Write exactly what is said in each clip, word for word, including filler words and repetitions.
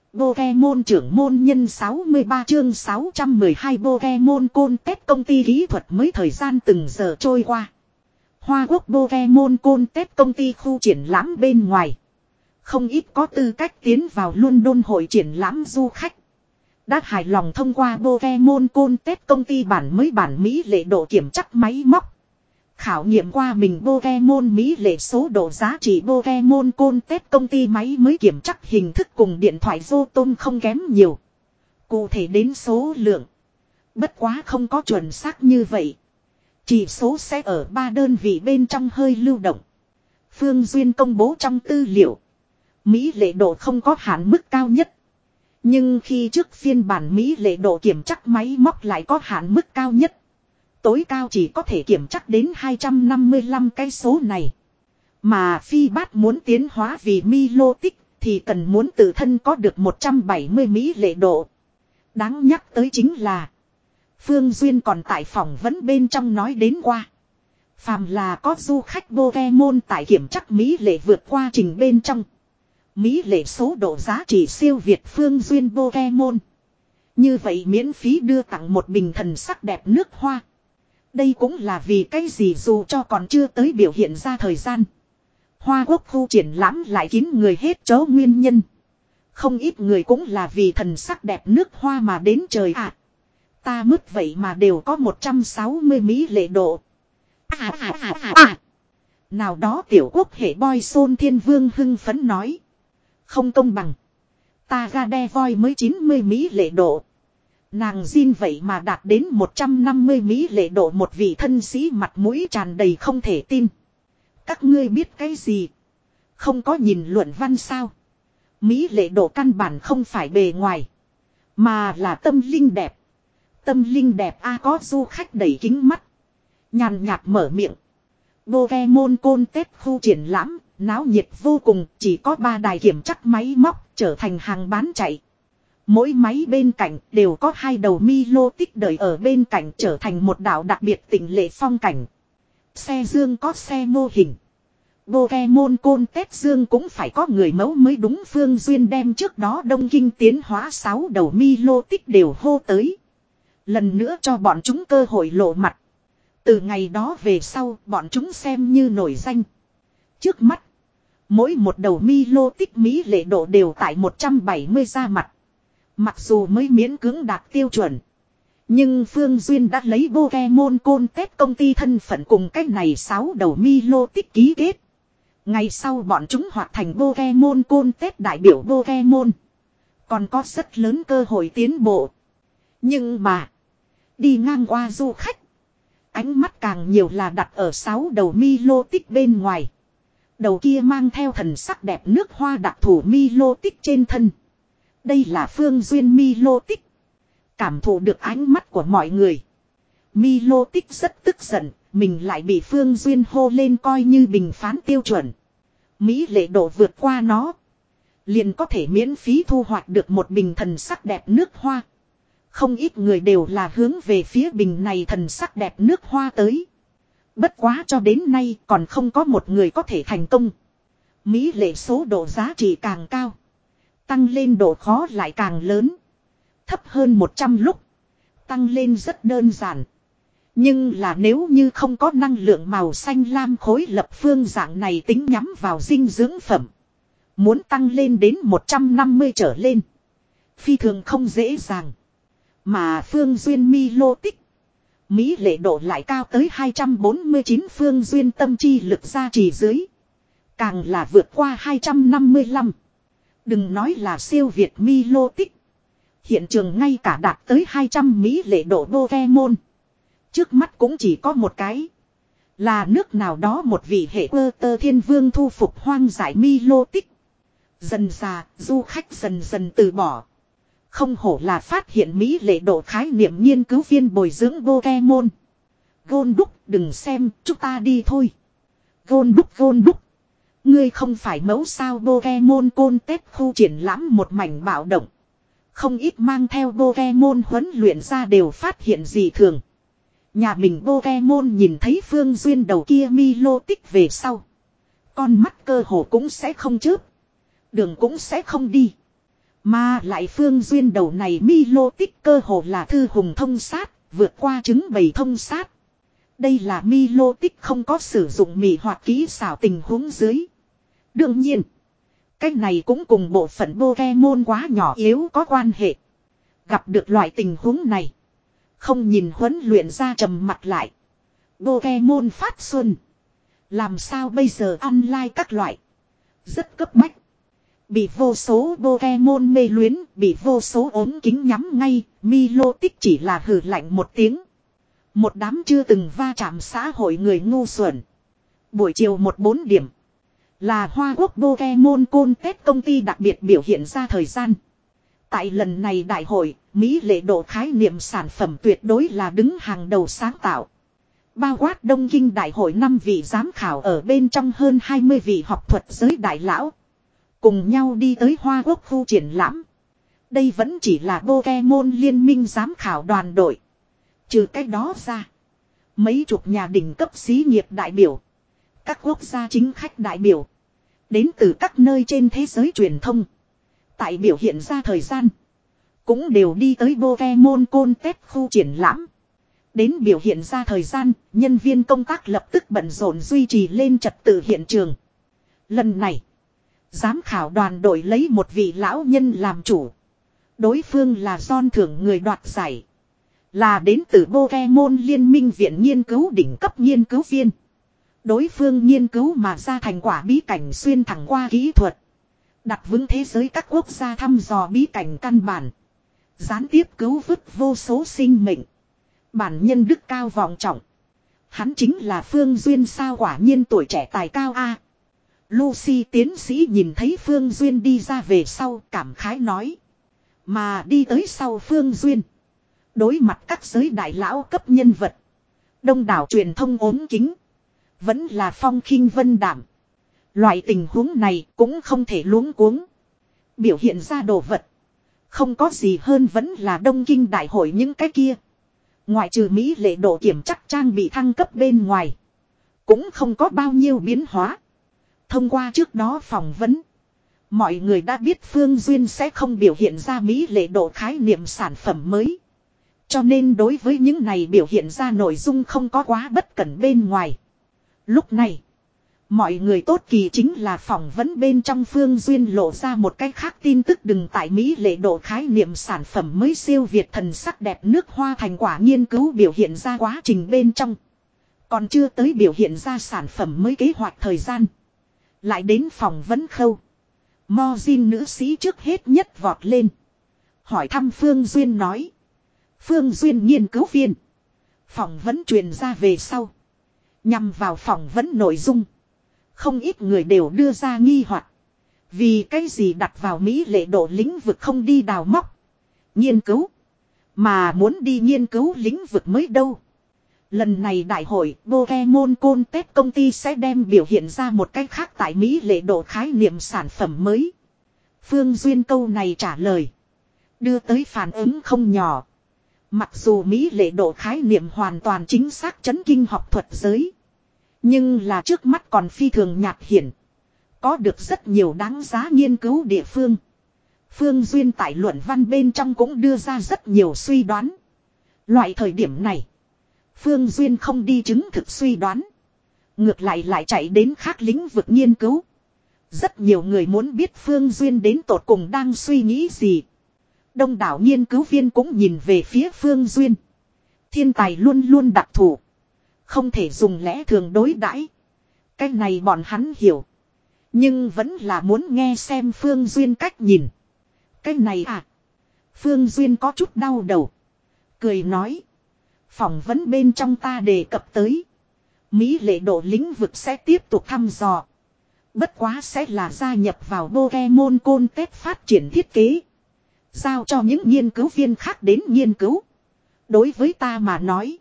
Pokemon trưởng môn nhân sáu mươi ba chương sáu trăm mười hai Pokemon Contest công ty kỹ thuật mới thời gian từng giờ trôi qua. Hoa Quốc Pokemon Contest công ty khu triển lãm bên ngoài. Không ít có tư cách tiến vào London hội triển lãm du khách. Đã hài lòng thông qua Pokemon Contest công ty bản mới bản Mỹ lệ độ kiểm chắc máy móc. Khảo nghiệm qua mình Pokemon Mỹ lệ số độ giá trị Pokemon Contest công ty máy mới kiểm chắc hình thức cùng điện thoại Photon không kém nhiều. Cụ thể đến số lượng. Bất quá không có chuẩn xác như vậy. Chỉ số sẽ ở ba đơn vị bên trong hơi lưu động. Phương Duyên công bố trong tư liệu. Mỹ lệ độ không có hạn mức cao nhất. Nhưng khi trước phiên bản Mỹ lệ độ kiểm chắc máy móc lại có hạn mức cao nhất. Tối cao chỉ có thể kiểm chắc đến hai trăm năm mươi lăm cái số này. Mà phi bát muốn tiến hóa vì Milotic thì cần muốn tự thân có được một trăm bảy mươi Mỹ lệ độ. Đáng nhắc tới chính là Phương Duyên còn tại phỏng vấn bên trong nói đến qua. Phàm là có du khách Pokemon tại kiểm chắc Mỹ lệ vượt qua trình bên trong. Mỹ lệ số độ giá trị siêu việt Phương Duyên Pokemon. Như vậy miễn phí đưa tặng một bình thần sắc đẹp nước hoa. Đây cũng là vì cái gì dù cho còn chưa tới biểu hiện ra thời gian. Hoa Quốc khu triển lãm lại kín người hết chỗ nguyên nhân. Không ít người cũng là vì thần sắc đẹp nước hoa mà đến trời ạ. À, ta mất vậy mà đều có một trăm sáu mươi Mỹ lệ độ. À à à à à. Nào đó tiểu quốc hệ boy Sôn Thiên Vương hưng phấn nói. Không công bằng. Ta ra đe voi mới chín mươi Mỹ lệ độ. Nàng Jin vậy mà đạt đến một trăm năm mươi Mỹ lệ độ, một vị thân sĩ mặt mũi tràn đầy không thể tin. Các ngươi biết cái gì? Không có nhìn luận văn sao? Mỹ lệ độ căn bản không phải bề ngoài. Mà là tâm linh đẹp. Tâm linh đẹp a à, có du khách đẩy kính mắt. Nhàn nhạt mở miệng. Pokemon Contest khu triển lãm, náo nhiệt vô cùng, chỉ có ba đài kiểm chắc máy móc trở thành hàng bán chạy. Mỗi máy bên cạnh đều có hai đầu Milotic đợi ở bên cạnh trở thành một đảo đặc biệt tịnh lệ phong cảnh. Xe dương có xe mô hình. Pokemon Contest dương cũng phải có người mẫu mới đúng. Phương Duyên đem trước đó Đông Kinh tiến hóa sáu đầu Milotic đều hô tới. Lần nữa cho bọn chúng cơ hội lộ mặt. Từ ngày đó về sau bọn chúng xem như nổi danh. Trước mắt, mỗi một đầu Milotic Mỹ lệ độ đều tại một trăm bảy mươi ra mặt. Mặc dù mới miễn cưỡng đạt tiêu chuẩn. Nhưng Phương Duyên đã lấy Pokemon Contest công ty thân phận cùng cách này sáu đầu Milotic ký kết. Ngày sau bọn chúng hoạt thành Pokemon Contest đại biểu Pokemon. Còn có rất lớn cơ hội tiến bộ. Nhưng mà, đi ngang qua du khách, ánh mắt càng nhiều là đặt ở sáu đầu Milotic bên ngoài. Đầu kia mang theo thần sắc đẹp nước hoa đặc thù Milotic trên thân. Đây là Phương Duyên Milotic. Cảm thụ được ánh mắt của mọi người. Milotic rất tức giận, mình lại bị Phương Duyên hô lên coi như bình phán tiêu chuẩn. Mỹ lệ độ vượt qua nó. Liền có thể miễn phí thu hoạch được một bình thần sắc đẹp nước hoa. Không ít người đều là hướng về phía bình này thần sắc đẹp nước hoa tới. Bất quá cho đến nay còn không có một người có thể thành công. Mỹ lệ số độ giá trị càng cao. Tăng lên độ khó lại càng lớn. Thấp hơn một trăm lúc. Tăng lên rất đơn giản. Nhưng là nếu như không có năng lượng màu xanh lam khối lập phương dạng này tính nhắm vào dinh dưỡng phẩm. Muốn tăng lên đến một trăm năm mươi trở lên. Phi thường không dễ dàng. Mà Phương Duyên Milotic. Mỹ lệ độ lại cao tới hai trăm bốn mươi chín. Phương Duyên tâm chi lực gia trì dưới. Càng là vượt qua hai trăm năm mươi lăm. Đừng nói là siêu việt Milotic. Hiện trường ngay cả đạt tới hai trăm Mỹ lệ độ Pokemon. Trước mắt cũng chỉ có một cái. Là nước nào đó một vị hệ cơ tơ thiên vương thu phục hoang dại Milotic. Dần già, du khách dần dần từ bỏ. Không hổ là phát hiện Mỹ lệ độ khái niệm nghiên cứu viên bồi dưỡng Pokemon. Gôn đúc đừng xem, chúng ta đi thôi. Gôn đúc gôn đúc. Ngươi không phải mẫu sao Pokemon Contest khu triển lãm một mảnh bạo động. Không ít mang theo Pokemon huấn luyện ra đều phát hiện gì thường. Nhà mình Pokemon nhìn thấy Phương Duyên đầu kia Milotic về sau. Con mắt cơ hồ cũng sẽ không chớp. Đường cũng sẽ không đi. Mà lại Phương Duyên đầu này Milo tích cơ hồ là thư hùng thông sát, vượt qua chứng bày thông sát. Đây là Milo tích không có sử dụng mị hoặc kỹ xảo tình huống dưới. Đương nhiên, cái này cũng cùng bộ phận Pokemon quá nhỏ yếu có quan hệ. Gặp được loại tình huống này, không nhìn huấn luyện ra trầm mặt lại. Pokemon phát xuân. Làm sao bây giờ online các loại. Rất cấp bách. Bị vô số Pokemon mê luyến, bị vô số ốm kính nhắm ngay, Milo tích chỉ là hừ lạnh một tiếng. Một đám chưa từng va chạm xã hội người ngu xuẩn. Buổi chiều một bốn điểm. Là Hoa Quốc Pokemon Contest công ty đặc biệt biểu hiện ra thời gian. Tại lần này đại hội, Mỹ lệ độ khái niệm sản phẩm tuyệt đối là đứng hàng đầu sáng tạo. Bao quát Đông Kinh đại hội năm vị giám khảo ở bên trong hơn hai mươi vị học thuật giới đại lão. Cùng nhau đi tới Hoa Quốc khu triển lãm. Đây vẫn chỉ là Pokemon liên minh giám khảo đoàn đội. Trừ cái đó ra, mấy chục nhà đỉnh cấp xí nghiệp đại biểu, các quốc gia chính khách đại biểu, đến từ các nơi trên thế giới truyền thông. Tại biểu hiện ra thời gian, cũng đều đi tới Pokemon Contest khu triển lãm. Đến biểu hiện ra thời gian, nhân viên công tác lập tức bận rộn duy trì lên trật tự hiện trường. Lần này, giám khảo đoàn đội lấy một vị lão nhân làm chủ. Đối phương là John thưởng người đoạt giải. Là đến từ Pokemon Liên minh viện nghiên cứu đỉnh cấp nghiên cứu viên. Đối phương nghiên cứu mà ra thành quả bí cảnh xuyên thẳng qua kỹ thuật. Đặt vững thế giới các quốc gia thăm dò bí cảnh căn bản. Gián tiếp cứu vớt vô số sinh mệnh. Bản nhân đức cao vọng trọng. Hắn chính là Phương Duyên sao, quả nhiên tuổi trẻ tài cao a. Lucy tiến sĩ nhìn thấy Phương Duyên đi ra về sau cảm khái nói. Mà đi tới sau Phương Duyên. Đối mặt các giới đại lão cấp nhân vật. Đông đảo truyền thông ốm kính. Vẫn là phong khinh vân đảm. Loại tình huống này cũng không thể luống cuống. Biểu hiện ra đồ vật. Không có gì hơn vẫn là Đông Kinh đại hội những cái kia. Ngoại trừ Mỹ lệ độ kiểm chắc trang bị thăng cấp bên ngoài. Cũng không có bao nhiêu biến hóa. Thông qua trước đó phỏng vấn. Mọi người đã biết Phương Duyên sẽ không biểu hiện ra Mỹ lệ độ khái niệm sản phẩm mới. Cho nên đối với những này biểu hiện ra nội dung không có quá bất cẩn bên ngoài. Lúc này, mọi người tốt kỳ chính là phỏng vấn bên trong Phương Duyên lộ ra một cách khác tin tức, đừng tại Mỹ lệ độ khái niệm sản phẩm mới siêu việt thần sắc đẹp nước hoa thành quả nghiên cứu biểu hiện ra quá trình bên trong. Còn chưa tới biểu hiện ra sản phẩm mới kế hoạch thời gian. Lại đến phỏng vấn khâu. Mojin nữ sĩ trước hết nhất vọt lên. Hỏi thăm Phương Duyên nói. Phương Duyên nghiên cứu viên. Phỏng vấn truyền ra về sau. Nhằm vào phỏng vấn nội dung. Không ít người đều đưa ra nghi hoặc. Vì cái gì đặt vào Mỹ lệ độ lĩnh vực không đi đào móc. Nghiên cứu. Mà muốn đi nghiên cứu lĩnh vực mới đâu. Lần này đại hội Pokemon Contest công ty sẽ đem biểu hiện ra một cách khác tại Mỹ lệ độ khái niệm sản phẩm mới. Phương Duyên câu này trả lời. Đưa tới phản ứng không nhỏ. Mặc dù Mỹ lệ độ khái niệm hoàn toàn chính xác chấn kinh học thuật giới. Nhưng là trước mắt còn phi thường nhạt hiển. Có được rất nhiều đáng giá nghiên cứu địa phương. Phương Duyên tại luận văn bên trong cũng đưa ra rất nhiều suy đoán. Loại thời điểm này. Phương Duyên không đi chứng thực suy đoán. Ngược lại lại chạy đến khác lĩnh vực nghiên cứu. Rất nhiều người muốn biết Phương Duyên đến tột cùng đang suy nghĩ gì. Đông đảo nghiên cứu viên cũng nhìn về phía Phương Duyên. Thiên tài luôn luôn đặc thù. Không thể dùng lẽ thường đối đãi. Cái này bọn hắn hiểu. Nhưng vẫn là muốn nghe xem Phương Duyên cách nhìn. Cái này à. Phương Duyên có chút đau đầu. Cười nói. Phỏng vấn bên trong ta đề cập tới. Mỹ lệ độ lĩnh vực sẽ tiếp tục thăm dò. Bất quá sẽ là gia nhập vào Pokemon Contest phát triển thiết kế. Giao cho những nghiên cứu viên khác đến nghiên cứu. Đối với ta mà nói.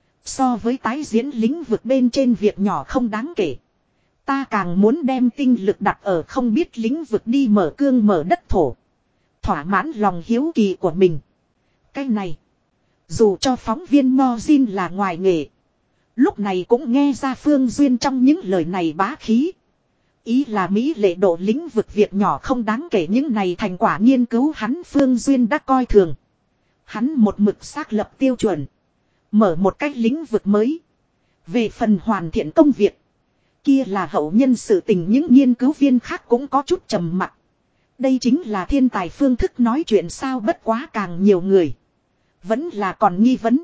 So với tái diễn lĩnh vực bên trên việc nhỏ không đáng kể. Ta càng muốn đem tinh lực đặt ở không biết lĩnh vực đi mở cương mở đất thổ. Thỏa mãn lòng hiếu kỳ của mình. Cái này. Dù cho phóng viên Mojin là ngoài nghề. Lúc này cũng nghe ra Phương Duyên trong những lời này bá khí. Ý là mỹ lệ độ lĩnh vực việc nhỏ không đáng kể, những này thành quả nghiên cứu hắn Phương Duyên đã coi thường. Hắn một mực xác lập tiêu chuẩn. Mở một cách lĩnh vực mới. Về phần hoàn thiện công việc. Kia là hậu nhân sự tình, những nghiên cứu viên khác cũng có chút trầm mặc. Đây chính là thiên tài phương thức nói chuyện sao, bất quá càng nhiều người. Vẫn là còn nghi vấn.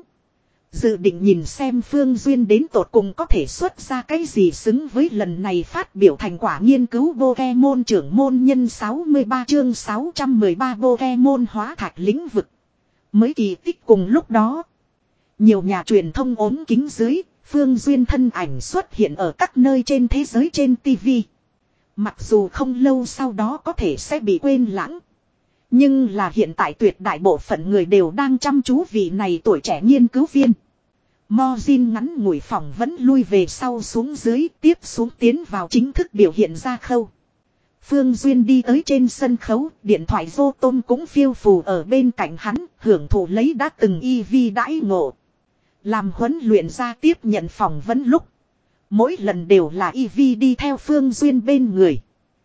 Dự định nhìn xem Phương Duyên đến tột cùng có thể xuất ra cái gì xứng với lần này phát biểu thành quả nghiên cứu Pokemon trưởng môn nhân sáu mươi ba chương sáu trăm mười ba Pokemon hóa thạch lĩnh vực. Mới kỳ tích cùng lúc đó. Nhiều nhà truyền thông ốm kính dưới, Phương Duyên thân ảnh xuất hiện ở các nơi trên thế giới trên ti vi. Mặc dù không lâu sau đó có thể sẽ bị quên lãng. Nhưng là hiện tại tuyệt đại bộ phận người đều đang chăm chú vị này tuổi trẻ nghiên cứu viên. Mojin ngắn ngủi phỏng vẫn lui về sau xuống dưới, tiếp xuống tiến vào chính thức biểu hiện ra khâu. Phương Duyên đi tới trên sân khấu, điện thoại vô tôm cũng phiêu phù ở bên cạnh hắn, hưởng thụ lấy đã từng y vi đãi ngộ. Làm huấn luyện ra tiếp nhận phỏng vấn lúc. Mỗi lần đều là y vi đi theo Phương Duyên bên người.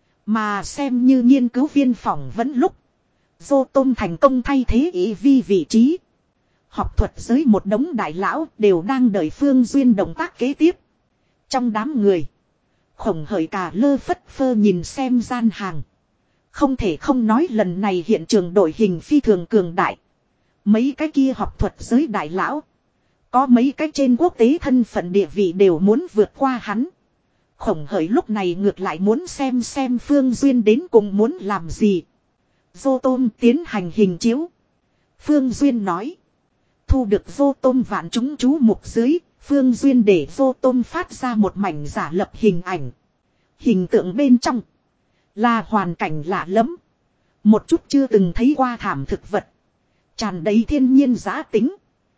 Mà xem như nghiên cứu viên phỏng vấn lúc. Vô tôm thành công thay thế y vi vị trí. Học thuật giới một đống đại lão đều đang đợi Phương Duyên động tác kế tiếp. Trong đám người. Khổng hởi cả lơ phất phơ nhìn xem gian hàng. Không thể không nói lần này hiện trường đội hình phi thường cường đại. Mấy cái kia học thuật giới đại lão. Có mấy cái trên quốc tế thân phận địa vị đều muốn vượt qua hắn. Khổng hởi lúc này ngược lại muốn xem xem Phương Duyên đến cùng muốn làm gì. Vô tôm tiến hành hình chiếu. Phương Duyên nói. Thu được vô tôm vạn chúng chú mục dưới. Phương Duyên để vô tôm phát ra một mảnh giả lập hình ảnh. Hình tượng bên trong. Là hoàn cảnh lạ lẫm. Một chút chưa từng thấy qua thảm thực vật. Tràn đầy thiên nhiên giá tính.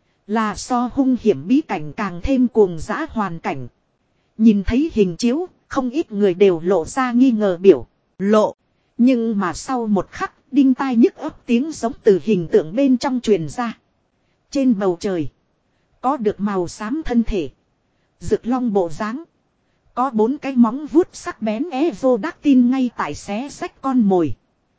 Là so hung hiểm bí cảnh càng thêm cuồng dã hoàn cảnh. Nhìn thấy hình chiếu, không ít người đều lộ ra nghi ngờ biểu lộ. Nhưng mà sau một khắc, đinh tai nhức ấp tiếng giống từ hình tượng bên trong truyền ra. Trên bầu trời, có được màu xám thân thể. Rực long bộ dáng. Có bốn cái móng vuốt sắc bén Evodactyl ngay tại xé xách con mồi.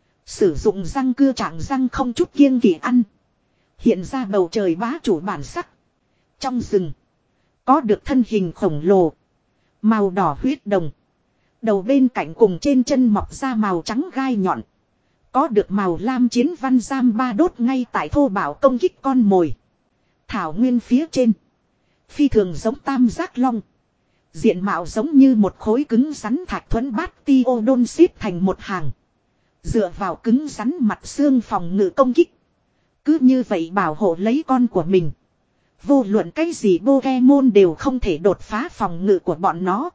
Sử dụng răng cưa trạng răng không chút kiêng kỵ ăn. Hiện ra bầu trời bá chủ bản sắc. Trong rừng. Có được thân hình khổng lồ. Màu đỏ huyết đồng. Đầu bên cạnh cùng trên chân mọc ra màu trắng gai nhọn. Có được màu lam chiến văn giam ba đốt ngay tại thô bạo công kích con mồi. Thảo nguyên phía trên. Phi thường giống tam giác long. Diện mạo giống như một khối cứng rắn thạch thuẫn bát ti ô đôn xếp thành một hàng. Dựa vào cứng rắn mặt xương phòng ngự công kích. Cứ như vậy bảo hộ lấy con của mình. Vô luận cái gì Pokemon đều không thể đột phá phòng ngự của bọn nó.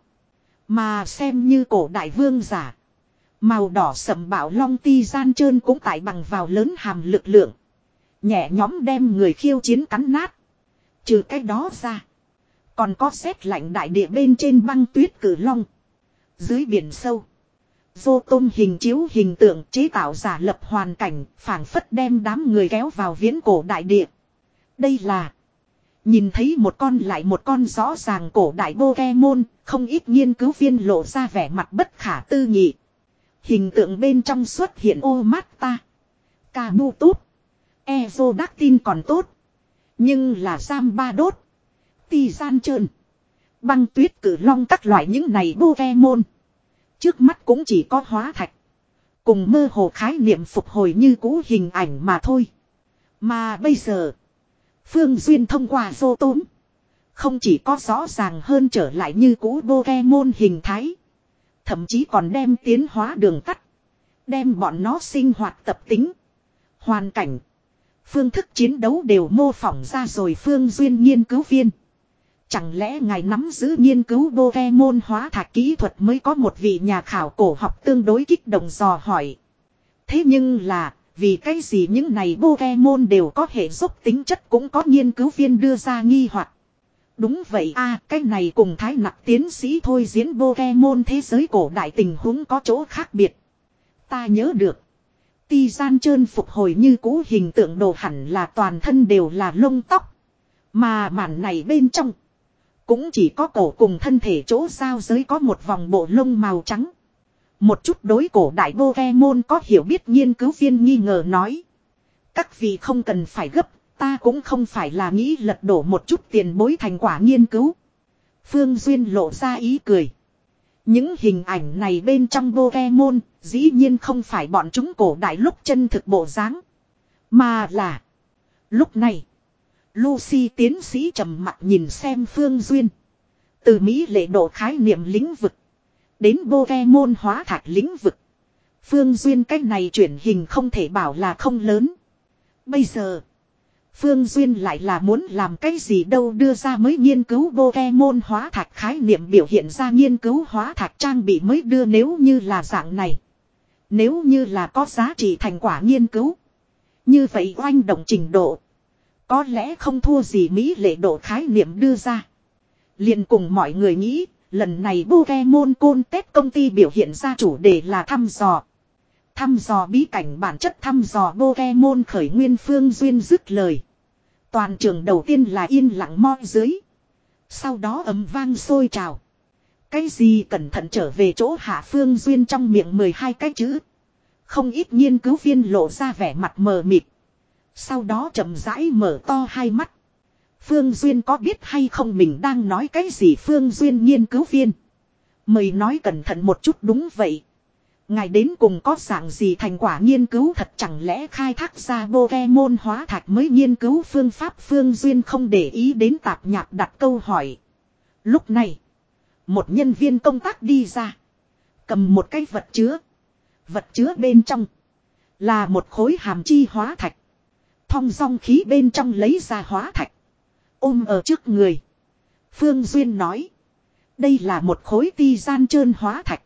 Mà xem như cổ đại vương giả. Màu đỏ sầm bảo long ti gian trơn cũng tại bằng vào lớn hàm lực lượng. Nhẹ nhóm đem người khiêu chiến cắn nát. Trừ cái đó ra. Còn có rét lạnh đại địa bên trên băng tuyết cử long. Dưới biển sâu. Vô tôm hình chiếu hình tượng chế tạo giả lập hoàn cảnh, phảng phất đem đám người kéo vào viễn cổ đại địa. Đây là nhìn thấy một con lại một con rõ ràng cổ đại Pokemon, không ít nghiên cứu viên lộ ra vẻ mặt bất khả tư nghị. Hình tượng bên trong xuất hiện Omata, Kabutops, Evodactyl còn tốt, nhưng là Giam ba đốt, Ti gian trơn, băng tuyết cử long các loại những này Pokemon. Trước mắt cũng chỉ có hóa thạch. Cùng mơ hồ khái niệm phục hồi như cũ hình ảnh mà thôi. Mà bây giờ. Phương Duyên thông qua vô tốm. Không chỉ có rõ ràng hơn trở lại như cũ Pokemon hình thái. Thậm chí còn đem tiến hóa đường tắt. Đem bọn nó sinh hoạt tập tính. Hoàn cảnh. Phương thức chiến đấu đều mô phỏng ra rồi. Phương Duyên nghiên cứu viên. Chẳng lẽ ngài nắm giữ nghiên cứu Pokemon hóa thạch kỹ thuật mới có một vị nhà khảo cổ học tương đối kích động dò hỏi. Thế nhưng là, vì cái gì những này Pokemon đều có hệ dốc tính chất cũng có nghiên cứu viên đưa ra nghi hoặc. Đúng vậy a à, cái này cùng thái nặc tiến sĩ thôi diễn Pokemon thế giới cổ đại tình huống có chỗ khác biệt. Ta nhớ được. Ti gian trơn phục hồi như cũ hình tượng đồ hẳn là toàn thân đều là lông tóc. Mà bản này bên trong. Cũng chỉ có cổ cùng thân thể chỗ giao giới có một vòng bộ lông màu trắng. Một chút đối cổ đại Pokemon có hiểu biết nghiên cứu viên nghi ngờ nói. Các vị không cần phải gấp, ta cũng không phải là nghĩ lật đổ một chút tiền bối thành quả nghiên cứu. Phương Duyên lộ ra ý cười. Những hình ảnh này bên trong Pokemon, dĩ nhiên không phải bọn chúng cổ đại lúc chân thực bộ dáng, mà là lúc này, Lucy tiến sĩ trầm mặc nhìn xem Phương Duyên. Từ Mỹ lệ độ khái niệm lĩnh vực đến Pokemon hóa thạch lĩnh vực, Phương Duyên cách này chuyển hình không thể bảo là không lớn. Bây giờ, Phương Duyên lại là muốn làm cái gì đâu, đưa ra mới nghiên cứu Pokemon hóa thạch khái niệm biểu hiện ra nghiên cứu hóa thạch trang bị mới đưa, nếu như là dạng này. Nếu như là có giá trị thành quả nghiên cứu. Như vậy oanh động trình độ có lẽ không thua gì Mỹ lệ độ khái niệm đưa ra. Liền cùng mọi người nghĩ, lần này Pokemon Contest công ty biểu hiện ra chủ đề là thăm dò. Thăm dò bí cảnh bản chất, thăm dò Pokemon khởi nguyên. Phương Duyên dứt lời. Toàn trường đầu tiên là yên lặng moi dưới. Sau đó ầm vang sôi trào. Cái gì cẩn thận trở về chỗ hạ. Phương Duyên trong miệng mười hai cái chữ. Không ít nghiên cứu viên lộ ra vẻ mặt mờ mịt. Sau đó chậm rãi mở to hai mắt. Phương Duyên có biết hay không mình đang nói cái gì? Phương Duyên nghiên cứu viên, mời nói cẩn thận một chút. Đúng vậy. Ngài đến cùng có dạng gì thành quả nghiên cứu thật, chẳng lẽ khai thác ra Pokemon hóa thạch mới nghiên cứu phương pháp? Phương Duyên không để ý đến tạp nhạp đặt câu hỏi. Lúc này, một nhân viên công tác đi ra, cầm một cái vật chứa. Vật chứa bên trong là một khối hàm chi hóa thạch. Thong dong khí bên trong lấy ra hóa thạch, ôm ở trước người. Phương Duyên nói, đây là một khối ti gian trơn hóa thạch.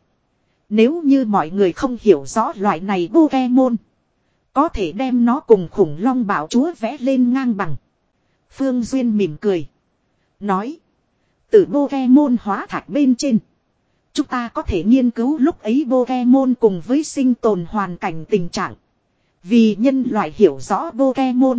Nếu như mọi người không hiểu rõ loại này Pokemon, có thể đem nó cùng khủng long bảo chúa vẽ lên ngang bằng. Phương Duyên mỉm cười, nói, từ Pokemon hóa thạch bên trên, chúng ta có thể nghiên cứu lúc ấy Pokemon cùng với sinh tồn hoàn cảnh tình trạng. Vì nhân loại hiểu rõ Pokemon,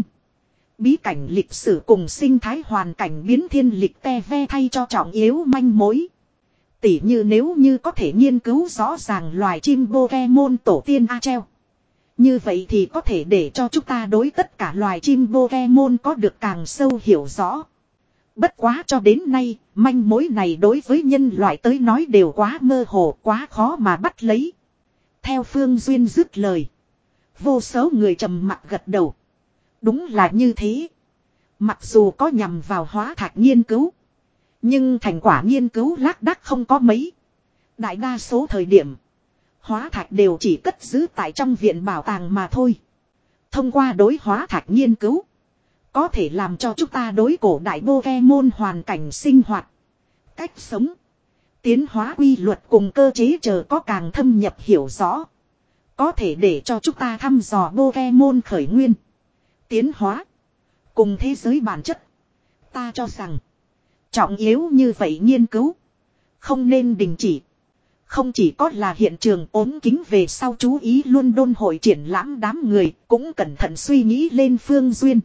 bí cảnh lịch sử cùng sinh thái hoàn cảnh biến thiên lịch te ve thay cho trọng yếu manh mối. Tỉ như nếu như có thể nghiên cứu rõ ràng loài chim Pokemon tổ tiên A treo, như vậy thì có thể để cho chúng ta đối tất cả loài chim Pokemon có được càng sâu hiểu rõ. Bất quá cho đến nay, manh mối này đối với nhân loại tới nói đều quá mơ hồ, quá khó mà bắt lấy. Theo Phương Duyên dứt lời, vô số người trầm mặc gật đầu. Đúng là như thế. Mặc dù có nhằm vào hóa thạch nghiên cứu, nhưng thành quả nghiên cứu lác đác không có mấy. Đại đa số thời điểm, hóa thạch đều chỉ cất giữ tại trong viện bảo tàng mà thôi. Thông qua đối hóa thạch nghiên cứu, có thể làm cho chúng ta đối cổ đại Pokemon hoàn cảnh sinh hoạt, cách sống, tiến hóa quy luật cùng cơ chế chờ có càng thâm nhập hiểu rõ. Có thể để cho chúng ta thăm dò Pokemon khởi nguyên, tiến hóa, cùng thế giới bản chất. Ta cho rằng, trọng yếu như vậy nghiên cứu, không nên đình chỉ. Không chỉ có là hiện trường ốm kính về sau chú ý luôn đôn hội triển lãm đám người, cũng cẩn thận suy nghĩ lên Phương Duyên.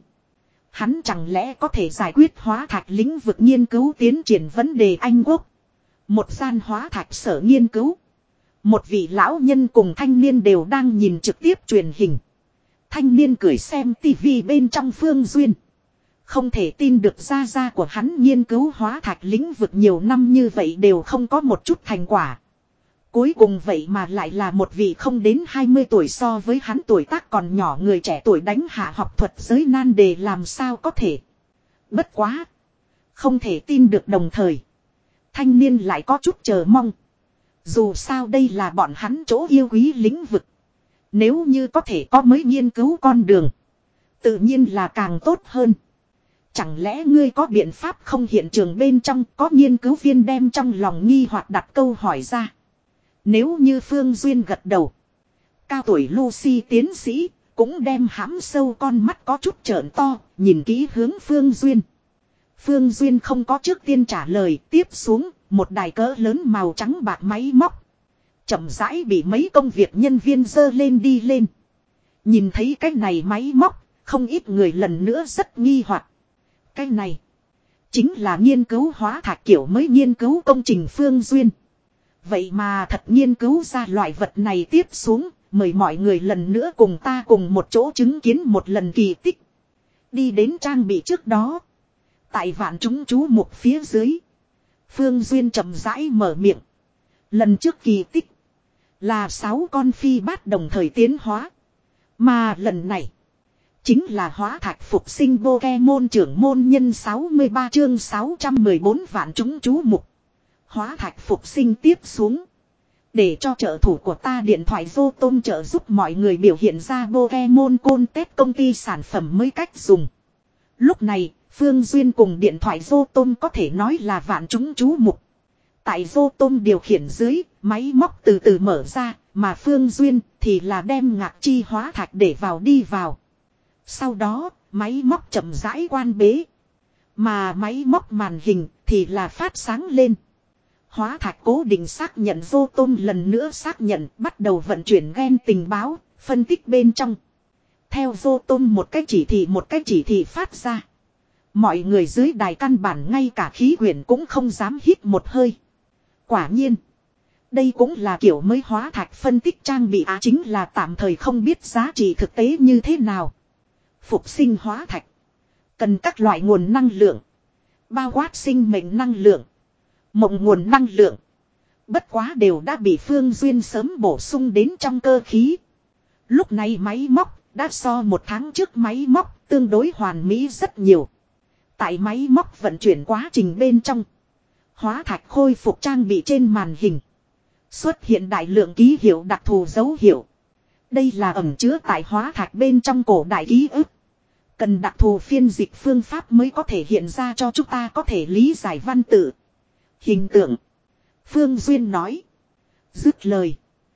Hắn chẳng lẽ có thể giải quyết hóa thạch lĩnh vực nghiên cứu tiến triển vấn đề Anh Quốc. Một gian hóa thạch sở nghiên cứu. Một vị lão nhân cùng thanh niên đều đang nhìn trực tiếp truyền hình. Thanh niên cười xem tivi bên trong Phương Duyên. Không thể tin được gia gia của hắn nghiên cứu hóa thạch lĩnh vực nhiều năm như vậy đều không có một chút thành quả. Cuối cùng vậy mà lại là một vị không đến hai mươi tuổi, so với hắn tuổi tác còn nhỏ người trẻ tuổi đánh hạ học thuật giới nan đề, làm sao có thể. Bất quá, không thể tin được đồng thời, thanh niên lại có chút chờ mong. Dù sao đây là bọn hắn chỗ yêu quý lĩnh vực. Nếu như có thể có mới nghiên cứu con đường, tự nhiên là càng tốt hơn. Chẳng lẽ ngươi có biện pháp không? Hiện trường bên trong có nghiên cứu viên đem trong lòng nghi hoặc đặt câu hỏi ra. Nếu như Phương Duyên gật đầu, cao tuổi Lucy tiến sĩ cũng đem hãm sâu con mắt có chút trợn to, nhìn kỹ hướng Phương Duyên. Phương Duyên không có trước tiên trả lời, tiếp xuống, một đài cỡ lớn màu trắng bạc máy móc chậm rãi bị mấy công việc nhân viên dơ lên đi lên. Nhìn thấy cái này máy móc, không ít người lần nữa rất nghi hoặc. Cái này chính là nghiên cứu hóa thạch kiểu mới nghiên cứu công trình Phương Duyên. Vậy mà thật nghiên cứu ra loại vật này tiếp xuống, mời mọi người lần nữa cùng ta cùng một chỗ chứng kiến một lần kỳ tích. Đi đến trang bị trước đó. Tại vạn chúng chú mục phía dưới. Phương Duyên chậm rãi mở miệng. Lần trước kỳ tích là sáu con phi bát đồng thời tiến hóa. Mà lần này chính là hóa thạch phục sinh Pokemon trưởng môn nhân sáu mươi ba chương sáu trăm mười bốn vạn chúng chú mục. Hóa thạch phục sinh tiếp xuống. Để cho trợ thủ của ta điện thoại Zotom trợ giúp mọi người biểu hiện ra Pokemon Contest công ty sản phẩm mới cách dùng. Lúc này, Phương Duyên cùng điện thoại Zotom có thể nói là vạn chúng chú mục. Tại Zotom điều khiển dưới, máy móc từ từ mở ra, mà Phương Duyên thì là đem ngạc chi hóa thạch để vào đi vào. Sau đó, máy móc chậm rãi quan bế. Mà máy móc màn hình thì là phát sáng lên. Hóa thạch cố định xác nhận Zotom lần nữa xác nhận bắt đầu vận chuyển gen tình báo, phân tích bên trong. Theo Zotom một cách chỉ thị một cách chỉ thị phát ra. Mọi người dưới đài căn bản ngay cả khí quyển cũng không dám hít một hơi. Quả nhiên. Đây cũng là kiểu mới hóa thạch phân tích trang bị á chính là tạm thời không biết giá trị thực tế như thế nào. Phục sinh hóa thạch. Cần các loại nguồn năng lượng. Bao quát sinh mệnh năng lượng. Mộng nguồn năng lượng. Bất quá đều đã bị Phương Duyên sớm bổ sung đến trong cơ khí. Lúc này máy móc đã so một tháng trước máy móc tương đối hoàn mỹ rất nhiều. Tại máy móc vận chuyển quá trình bên trong. Hóa thạch khôi phục trang bị trên màn hình. Xuất hiện đại lượng ký hiệu đặc thù dấu hiệu. Đây là ẩn chứa tại hóa thạch bên trong cổ đại ký ức. Cần đặc thù phiên dịch phương pháp mới có thể hiện ra cho chúng ta có thể lý giải văn tự. Hình tượng. Phương Duyên nói. Dứt lời.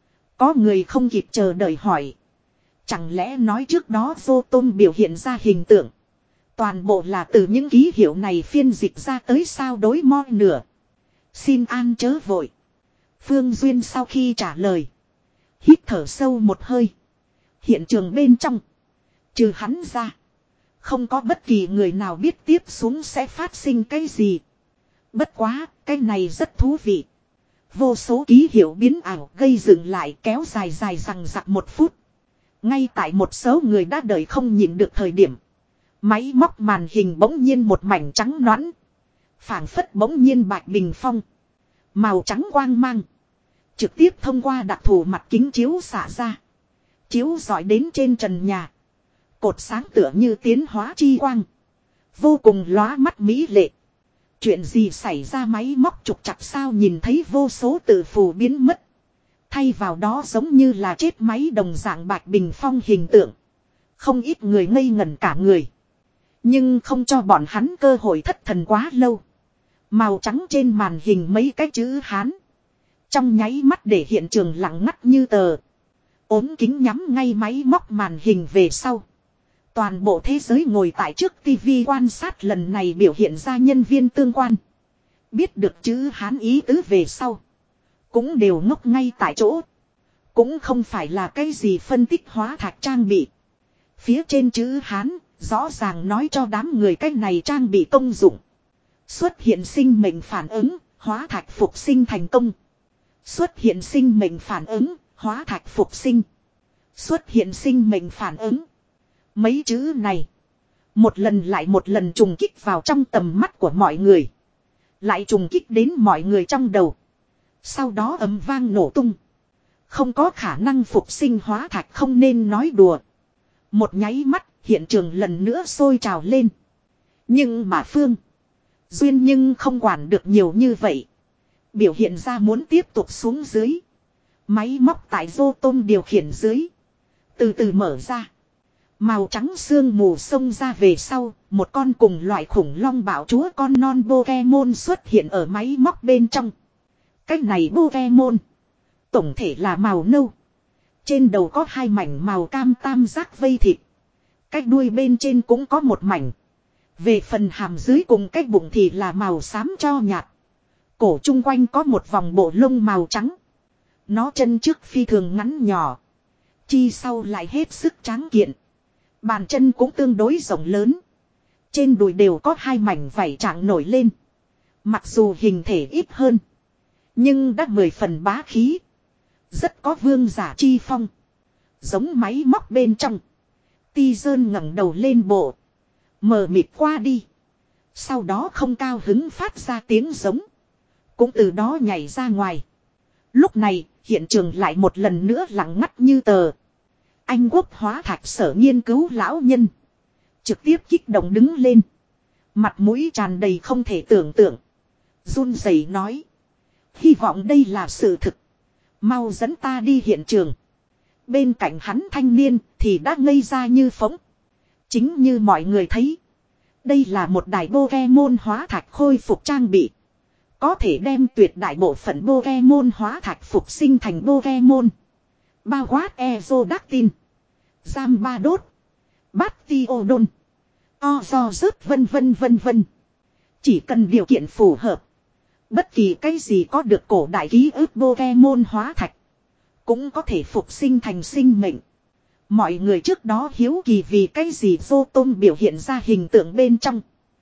Có người không kịp chờ đợi hỏi. Chẳng lẽ nói trước đó Zotom biểu hiện ra hình tượng. Toàn bộ là từ những ký hiệu này phiên dịch ra tới sao đối mo nửa. Xin an chớ vội. Phương Duyên sau khi trả lời. Hít thở sâu một hơi. Hiện trường bên trong. Trừ hắn ra. Không có bất kỳ người nào biết tiếp xuống sẽ phát sinh cái gì. Bất quá, cái này rất thú vị. Vô số ký hiệu biến ảo gây dựng lại kéo dài dài rằng rặc một phút. Ngay tại một số người đã đợi không nhịn được thời điểm. Máy móc màn hình bỗng nhiên một mảnh trắng nõn. Phảng phất bỗng nhiên bạch bình phong. Màu trắng quang mang. Trực tiếp thông qua đặc thù mặt kính chiếu xả ra. Chiếu rọi đến trên trần nhà. Cột sáng tựa như tiến hóa chi quang. Vô cùng lóa mắt mỹ lệ. Chuyện gì xảy ra máy móc trục chặt sao nhìn thấy vô số tự phù biến mất. Thay vào đó giống như là chết máy đồng dạng bạch bình phong hình tượng. Không ít người ngây ngẩn cả người. Nhưng không cho bọn hắn cơ hội thất thần quá lâu. Màu trắng trên màn hình mấy cái chữ Hán. Trong nháy mắt để hiện trường lặng ngắt như tờ. Ốm kính nhắm ngay máy móc màn hình về sau. Toàn bộ thế giới ngồi tại trước tivi quan sát lần này biểu hiện ra nhân viên tương quan. Biết được chữ Hán ý tứ về sau. Cũng đều ngốc ngay tại chỗ. Cũng không phải là cái gì phân tích hóa thạch trang bị. Phía trên chữ Hán rõ ràng nói cho đám người cái này trang bị công dụng. Xuất hiện sinh mệnh phản ứng, hóa thạch phục sinh thành công. Xuất hiện sinh mệnh phản ứng, hóa thạch phục sinh. Xuất hiện sinh mệnh phản ứng. Mấy chữ này. Một lần lại một lần trùng kích vào trong tầm mắt của mọi người. Lại trùng kích đến mọi người trong đầu. Sau đó ầm vang nổ tung. Không có khả năng phục sinh hóa thạch không nên nói đùa. Một nháy mắt, hiện trường lần nữa sôi trào lên. Nhưng mà Phương Duyên nhưng không quản được nhiều như vậy. Biểu hiện ra muốn tiếp tục xuống dưới. Máy móc tại Zotom điều khiển dưới. Từ từ mở ra. Màu trắng sương mù xông ra về sau. Một con cùng loại khủng long bảo chúa con non Pokemon xuất hiện ở máy móc bên trong. Cái này Pokemon. Tổng thể là màu nâu. Trên đầu có hai mảnh màu cam tam giác vây thịt. Cái đuôi bên trên cũng có một mảnh. Về phần hàm dưới cùng cái bụng thì là màu xám cho nhạt. Cổ chung quanh có một vòng bộ lông màu trắng. Nó chân trước phi thường ngắn nhỏ. Chi sau lại hết sức tráng kiện. Bàn chân cũng tương đối rộng lớn. Trên đùi đều có hai mảnh vảy trạng nổi lên. Mặc dù hình thể ít hơn. Nhưng đã mười phần bá khí. Rất có vương giả chi phong. Giống máy móc bên trong. Ti Dơn ngẩng đầu lên bộ. Mờ mịt qua đi. Sau đó không cao hứng phát ra tiếng giống. Cũng từ đó nhảy ra ngoài. Lúc này hiện trường lại một lần nữa lặng ngắt như tờ. Anh Quốc hóa thạch sở nghiên cứu lão nhân. Trực tiếp kích động đứng lên. Mặt mũi tràn đầy không thể tưởng tượng. Run rẩy nói. Hy vọng đây là sự thực. Mau dẫn ta đi hiện trường. Bên cạnh hắn thanh niên thì đã ngây ra như phỗng. Chính như mọi người thấy. Đây là một đài Pokemon hóa thạch khôi phục trang bị. Có thể đem tuyệt đại bộ phận Pokemon hóa thạch phục sinh thành Pokemon. Bao quát Ezodactyl, Zambadot, Bastiodon, Ozorus vân vân vân vân. Chỉ cần điều kiện phù hợp. Bất kỳ cái gì có được cổ đại ký ức Pokemon hóa thạch. Cũng có thể phục sinh thành sinh mệnh. Mọi người trước đó hiếu kỳ vì cái gì Zotom biểu hiện ra hình tượng bên trong.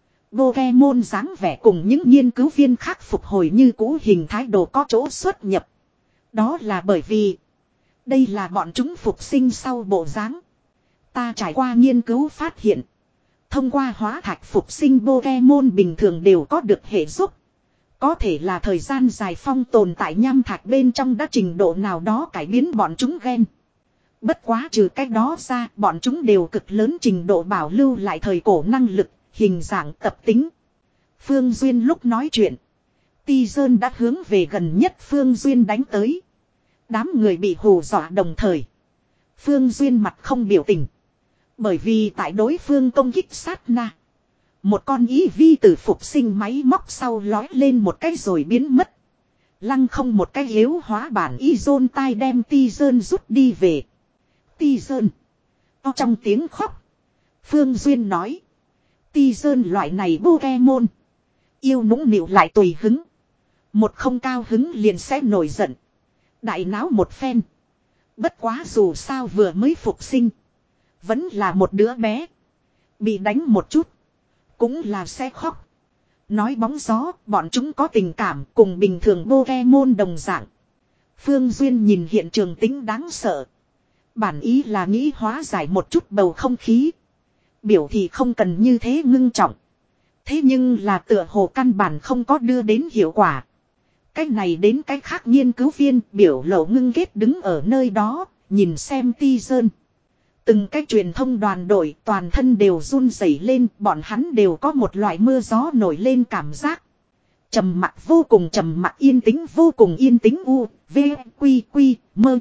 Pokemon dáng vẻ cùng những nghiên cứu viên khác phục hồi như cũ hình thái đồ có chỗ xuất nhập. Đó là bởi vì đây là bọn chúng phục sinh sau bộ dáng. Ta trải qua nghiên cứu phát hiện. Thông qua hóa thạch phục sinh Pokemon bình thường đều có được hệ giúp. Có thể là thời gian dài phong tồn tại nham thạch bên trong đã trình độ nào đó cải biến bọn chúng gen. Bất quá trừ cách đó ra, bọn chúng đều cực lớn trình độ bảo lưu lại thời cổ năng lực, hình dạng tập tính. Phương Duyên lúc nói chuyện. Ti Dơn đã hướng về gần nhất Phương Duyên đánh tới. Đám người bị hù dọa đồng thời. Phương Duyên mặt không biểu tình. Bởi vì tại đối phương công kích sát na. Một con ý vi tử phục sinh máy móc sau lói lên một cái rồi biến mất. Lăng không một cái yếu hóa bản y dôn tai đem Ti Dơn rút đi về. Ti Dơn. Trong tiếng khóc. Phương Duyên nói. Ti Dơn loại này Pokemon. Yêu nũng nịu lại tùy hứng. Một không cao hứng liền sẽ nổi giận. Đại náo một phen. Bất quá dù sao vừa mới phục sinh. Vẫn là một đứa bé. Bị đánh một chút. Cũng là sẽ khóc. Nói bóng gió, bọn chúng có tình cảm cùng bình thường Pokemon đồng dạng. Phương Duyên nhìn hiện trường tính đáng sợ. Bản ý là nghĩ hóa giải một chút bầu không khí. Biểu thì không cần như thế ngưng trọng. Thế nhưng là tựa hồ căn bản không có đưa đến hiệu quả. Cái này đến cái khác nghiên cứu viên biểu lộ ngưng ghét đứng ở nơi đó, nhìn xem Ti Dơn. Từng cái truyền thông đoàn đội toàn thân đều run rẩy lên, bọn hắn đều có một loại mưa gió nổi lên cảm giác. Trầm mặc vô cùng trầm mặc yên tĩnh vô cùng yên tĩnh u, v, quy quy, mơ.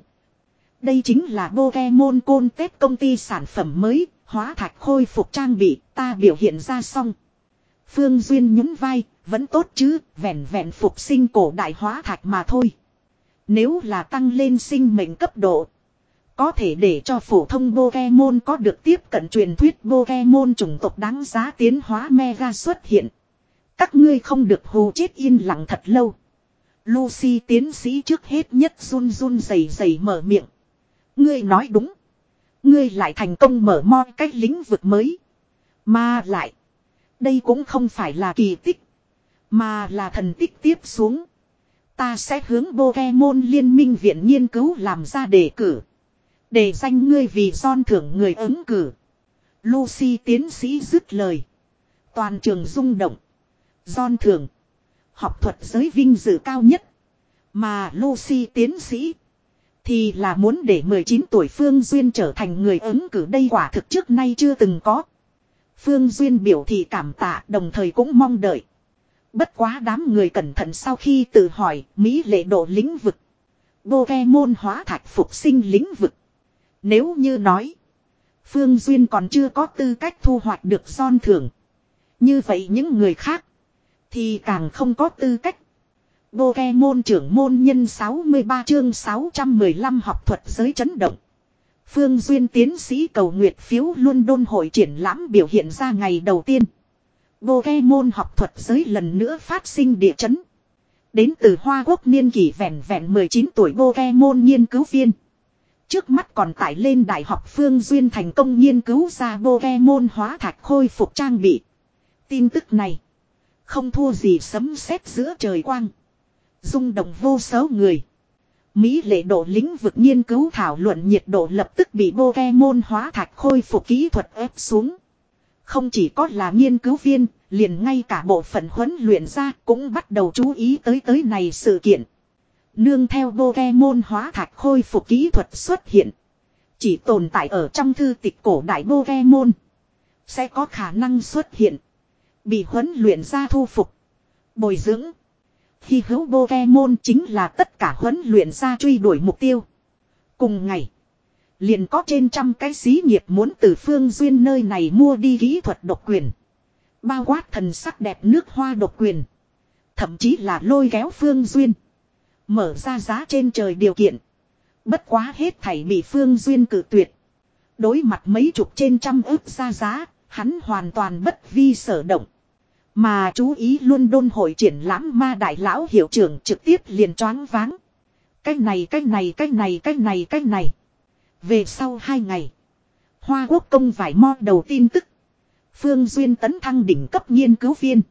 Đây chính là Pokemon Contest công ty sản phẩm mới, hóa thạch khôi phục trang bị, ta biểu hiện ra xong. Phương Duyên nhún vai, vẫn tốt chứ, vẹn vẹn phục sinh cổ đại hóa thạch mà thôi. Nếu là tăng lên sinh mệnh cấp độ, có thể để cho phổ thông Pokemon có được tiếp cận truyền thuyết Pokemon chủng tộc đáng giá tiến hóa Mega xuất hiện. Các ngươi không được hù chết yên lặng thật lâu. Lucy tiến sĩ trước hết nhất run run rẩy rẩy mở miệng. Ngươi nói đúng. Ngươi lại thành công mở mo cách lĩnh vực mới. Mà lại. Đây cũng không phải là kỳ tích. Mà là thần tích tiếp xuống. Ta sẽ hướng Pokemon Liên minh viện nghiên cứu làm ra đề cử. Để danh ngươi vì John thưởng người ứng cử. Lucy tiến sĩ dứt lời. Toàn trường rung động. John thưởng. Học thuật giới vinh dự cao nhất. Mà Lucy tiến sĩ. Thì là muốn để mười chín tuổi Phương Duyên trở thành người ứng cử đây quả thực trước nay chưa từng có. Phương Duyên biểu thị cảm tạ đồng thời cũng mong đợi. Bất quá đám người cẩn thận sau khi tự hỏi Mỹ lệ độ lĩnh vực. Pokemon hóa thạch phục sinh lĩnh vực. Nếu như nói. Phương Duyên còn chưa có tư cách thu hoạch được John thưởng. Như vậy những người khác. Thì càng không có tư cách. Pokemon trưởng môn nhân sáu mươi ba chương sáu trăm mười lăm học thuật giới chấn động. Phương Duyên tiến sĩ cầu nguyệt phiếu London hội triển lãm biểu hiện ra ngày đầu tiên. Pokemon học thuật giới lần nữa phát sinh địa chấn. Đến từ Hoa Quốc niên kỷ vẹn vẹn mười chín tuổi Pokemon nghiên cứu viên. Trước mắt còn tải lên đại học Phương Duyên thành công nghiên cứu ra Pokemon hóa thạch khôi phục trang bị. Tin tức này không thua gì sấm sét giữa trời quang. Rung động vô số người. Mỹ lệ độ lĩnh vực nghiên cứu thảo luận nhiệt độ lập tức bị Pokemon hóa thạch khôi phục kỹ thuật ép xuống. Không chỉ có là nghiên cứu viên, liền ngay cả bộ phận huấn luyện ra cũng bắt đầu chú ý tới tới này sự kiện. Nương theo Pokemon hóa thạch khôi phục kỹ thuật xuất hiện. Chỉ tồn tại ở trong thư tịch cổ đại Pokemon. Sẽ có khả năng xuất hiện. Bị huấn luyện ra thu phục. Bồi dưỡng. Khi hữu Pokemon chính là tất cả huấn luyện ra truy đuổi mục tiêu. Cùng ngày. Liền có trên trăm cái xí nghiệp muốn từ Phương Duyên nơi này mua đi kỹ thuật độc quyền. Bao quát thần sắc đẹp nước hoa độc quyền. Thậm chí là lôi kéo Phương Duyên. Mở ra giá trên trời điều kiện. Bất quá hết thảy bị Phương Duyên cự tuyệt. Đối mặt mấy chục trên trăm ức ra giá, hắn hoàn toàn bất vi sở động. Mà chú ý luôn đôn hội triển lãm ma đại lão hiệu trưởng trực tiếp liền choáng váng. Cái này cái này cái này cái này cái này. Về sau hai ngày. Hoa Quốc công vải mo đầu tin tức. Phương Duyên tấn thăng đỉnh cấp nghiên cứu viên.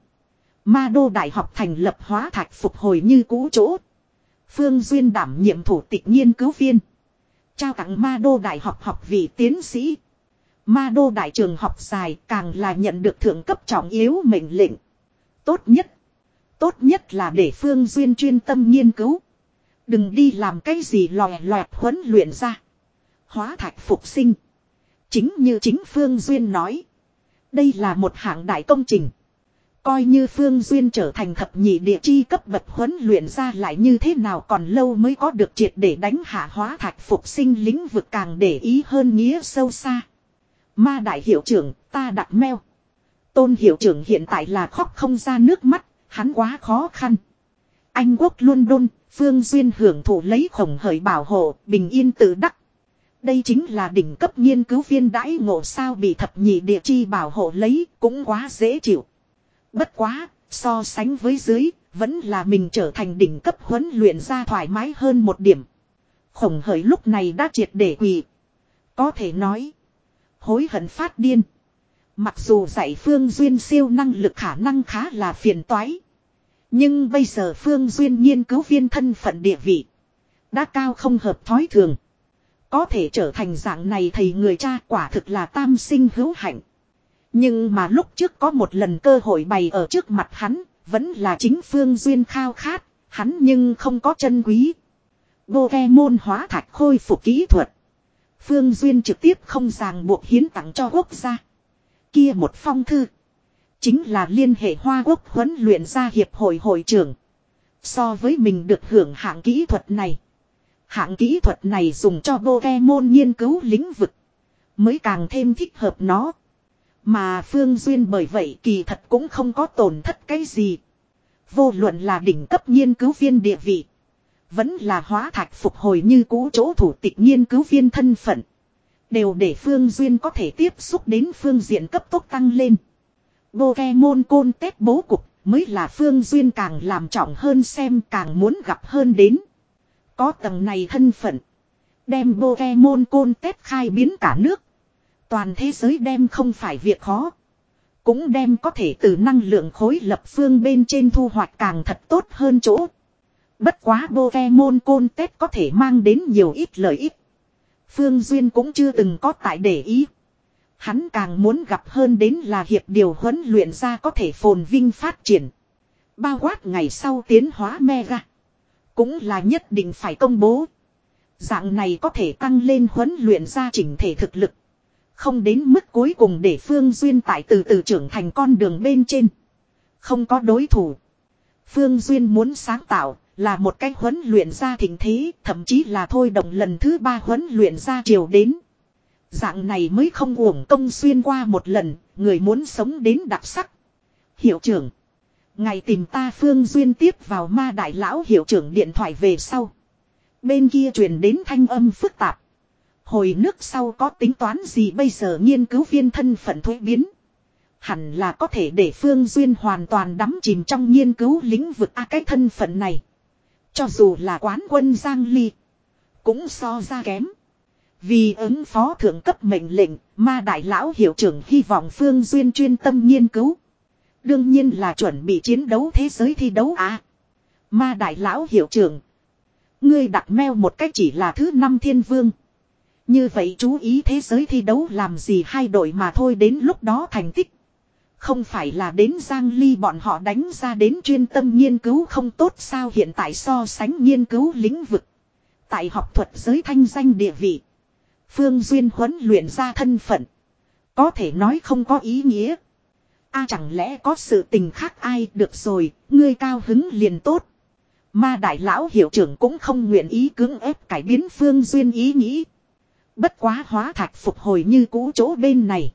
Ma đô đại học thành lập hóa thạch phục hồi như cũ chỗ. Phương Duyên đảm nhiệm thủ tịch nghiên cứu viên. Trao tặng Ma đô đại học học vị tiến sĩ. Ma đô đại trường học dài càng là nhận được thượng cấp trọng yếu mệnh lệnh. Tốt nhất. Tốt nhất là để Phương Duyên chuyên tâm nghiên cứu. Đừng đi làm cái gì lòe loẹt huấn luyện ra. Hóa thạch phục sinh. Chính như chính Phương Duyên nói. Đây là một hạng đại công trình. Coi như Phương Duyên trở thành thập nhị địa chi cấp bậc huấn luyện ra lại như thế nào còn lâu mới có được triệt để đánh hạ hóa thạch phục sinh lĩnh vực càng để ý hơn nghĩa sâu xa. Ma đại hiệu trưởng, ta đặt meo. Tôn hiệu trưởng hiện tại là khóc không ra nước mắt, hắn quá khó khăn. Anh quốc London, Phương Duyên hưởng thụ lấy khổng hởi bảo hộ, bình yên tự đắc. Đây chính là đỉnh cấp nghiên cứu viên đãi ngộ sao bị thập nhị địa chi bảo hộ lấy, cũng quá dễ chịu. Bất quá, so sánh với dưới, vẫn là mình trở thành đỉnh cấp huấn luyện ra thoải mái hơn một điểm. Khổng hởi lúc này đã triệt để quỳ. Có thể nói, hối hận phát điên. Mặc dù dạy Phương Duyên siêu năng lực khả năng khá là phiền toái. Nhưng bây giờ Phương Duyên nghiên cứu viên thân phận địa vị. Đã cao không hợp thói thường. Có thể trở thành dạng này thầy người cha quả thực là tam sinh hữu hạnh. Nhưng mà lúc trước có một lần cơ hội bày ở trước mặt hắn. Vẫn là chính Phương Duyên khao khát. Hắn nhưng không có chân quý. Pokemon hóa thạch khôi phục kỹ thuật. Phương Duyên trực tiếp không ràng buộc hiến tặng cho quốc gia. Kia một phong thư. Chính là liên hệ Hoa Quốc huấn luyện ra hiệp hội hội trưởng. So với mình được hưởng hạng kỹ thuật này. Hạng kỹ thuật này dùng cho Pokemon nghiên cứu lĩnh vực. Mới càng thêm thích hợp nó. Mà Phương Duyên bởi vậy kỳ thật cũng không có tổn thất cái gì. Vô luận là đỉnh cấp nghiên cứu viên địa vị. Vẫn là hóa thạch phục hồi như cũ chỗ thủ tịch nghiên cứu viên thân phận. Đều để Phương Duyên có thể tiếp xúc đến phương diện cấp tốc tăng lên. Pokemon Contest bố cục mới là Phương Duyên càng làm trọng hơn xem càng muốn gặp hơn đến. Có tầng này thân phận. Đem Pokemon Contest khai biến cả nước. Toàn thế giới đem không phải việc khó. Cũng đem có thể từ năng lượng khối lập phương bên trên thu hoạch càng thật tốt hơn chỗ. Bất quá Pokemon Contest có thể mang đến nhiều ít lợi ích. Phương Duyên cũng chưa từng có tại để ý. Hắn càng muốn gặp hơn đến là hiệp điều huấn luyện ra có thể phồn vinh phát triển. Bao quát ngày sau tiến hóa Mega. Cũng là nhất định phải công bố. Dạng này có thể tăng lên huấn luyện ra chỉnh thể thực lực. Không đến mức cuối cùng để Phương Duyên tại từ từ trưởng thành con đường bên trên. Không có đối thủ. Phương Duyên muốn sáng tạo là một cách huấn luyện ra thịnh thế, thậm chí là thôi động lần thứ ba huấn luyện ra triều đến. Dạng này mới không uổng công xuyên qua một lần, người muốn sống đến đặc sắc. Hiệu trưởng. Ngày tìm ta Phương Duyên tiếp vào ma đại lão hiệu trưởng điện thoại về sau. Bên kia truyền đến thanh âm phức tạp. Hồi nước sau có tính toán gì bây giờ nghiên cứu viên thân phận thuế biến. Hẳn là có thể để Phương Duyên hoàn toàn đắm chìm trong nghiên cứu lĩnh vực a cái thân phận này. Cho dù là quán quân Giang Ly. Cũng so ra kém. Vì ứng phó thượng cấp mệnh lệnh, ma đại lão hiệu trưởng hy vọng Phương Duyên chuyên tâm nghiên cứu. Đương nhiên là chuẩn bị chiến đấu thế giới thi đấu à. Ma đại lão hiệu trưởng. Ngươi đặt meo một cách chỉ là thứ năm thiên vương. Như vậy chú ý thế giới thi đấu làm gì hai đội mà thôi, đến lúc đó thành tích. Không phải là đến Giang Ly bọn họ đánh ra đến chuyên tâm nghiên cứu không tốt sao, hiện tại so sánh nghiên cứu lĩnh vực. Tại học thuật giới thanh danh địa vị. Phương Duyên huấn luyện ra thân phận. Có thể nói không có ý nghĩa. A chẳng lẽ có sự tình khác ai, được rồi, ngươi cao hứng liền tốt. Ma đại lão hiệu trưởng cũng không nguyện ý cưỡng ép cải biến Phương Duyên ý nghĩ. Bất quá hóa thạch phục hồi như cũ chỗ bên này.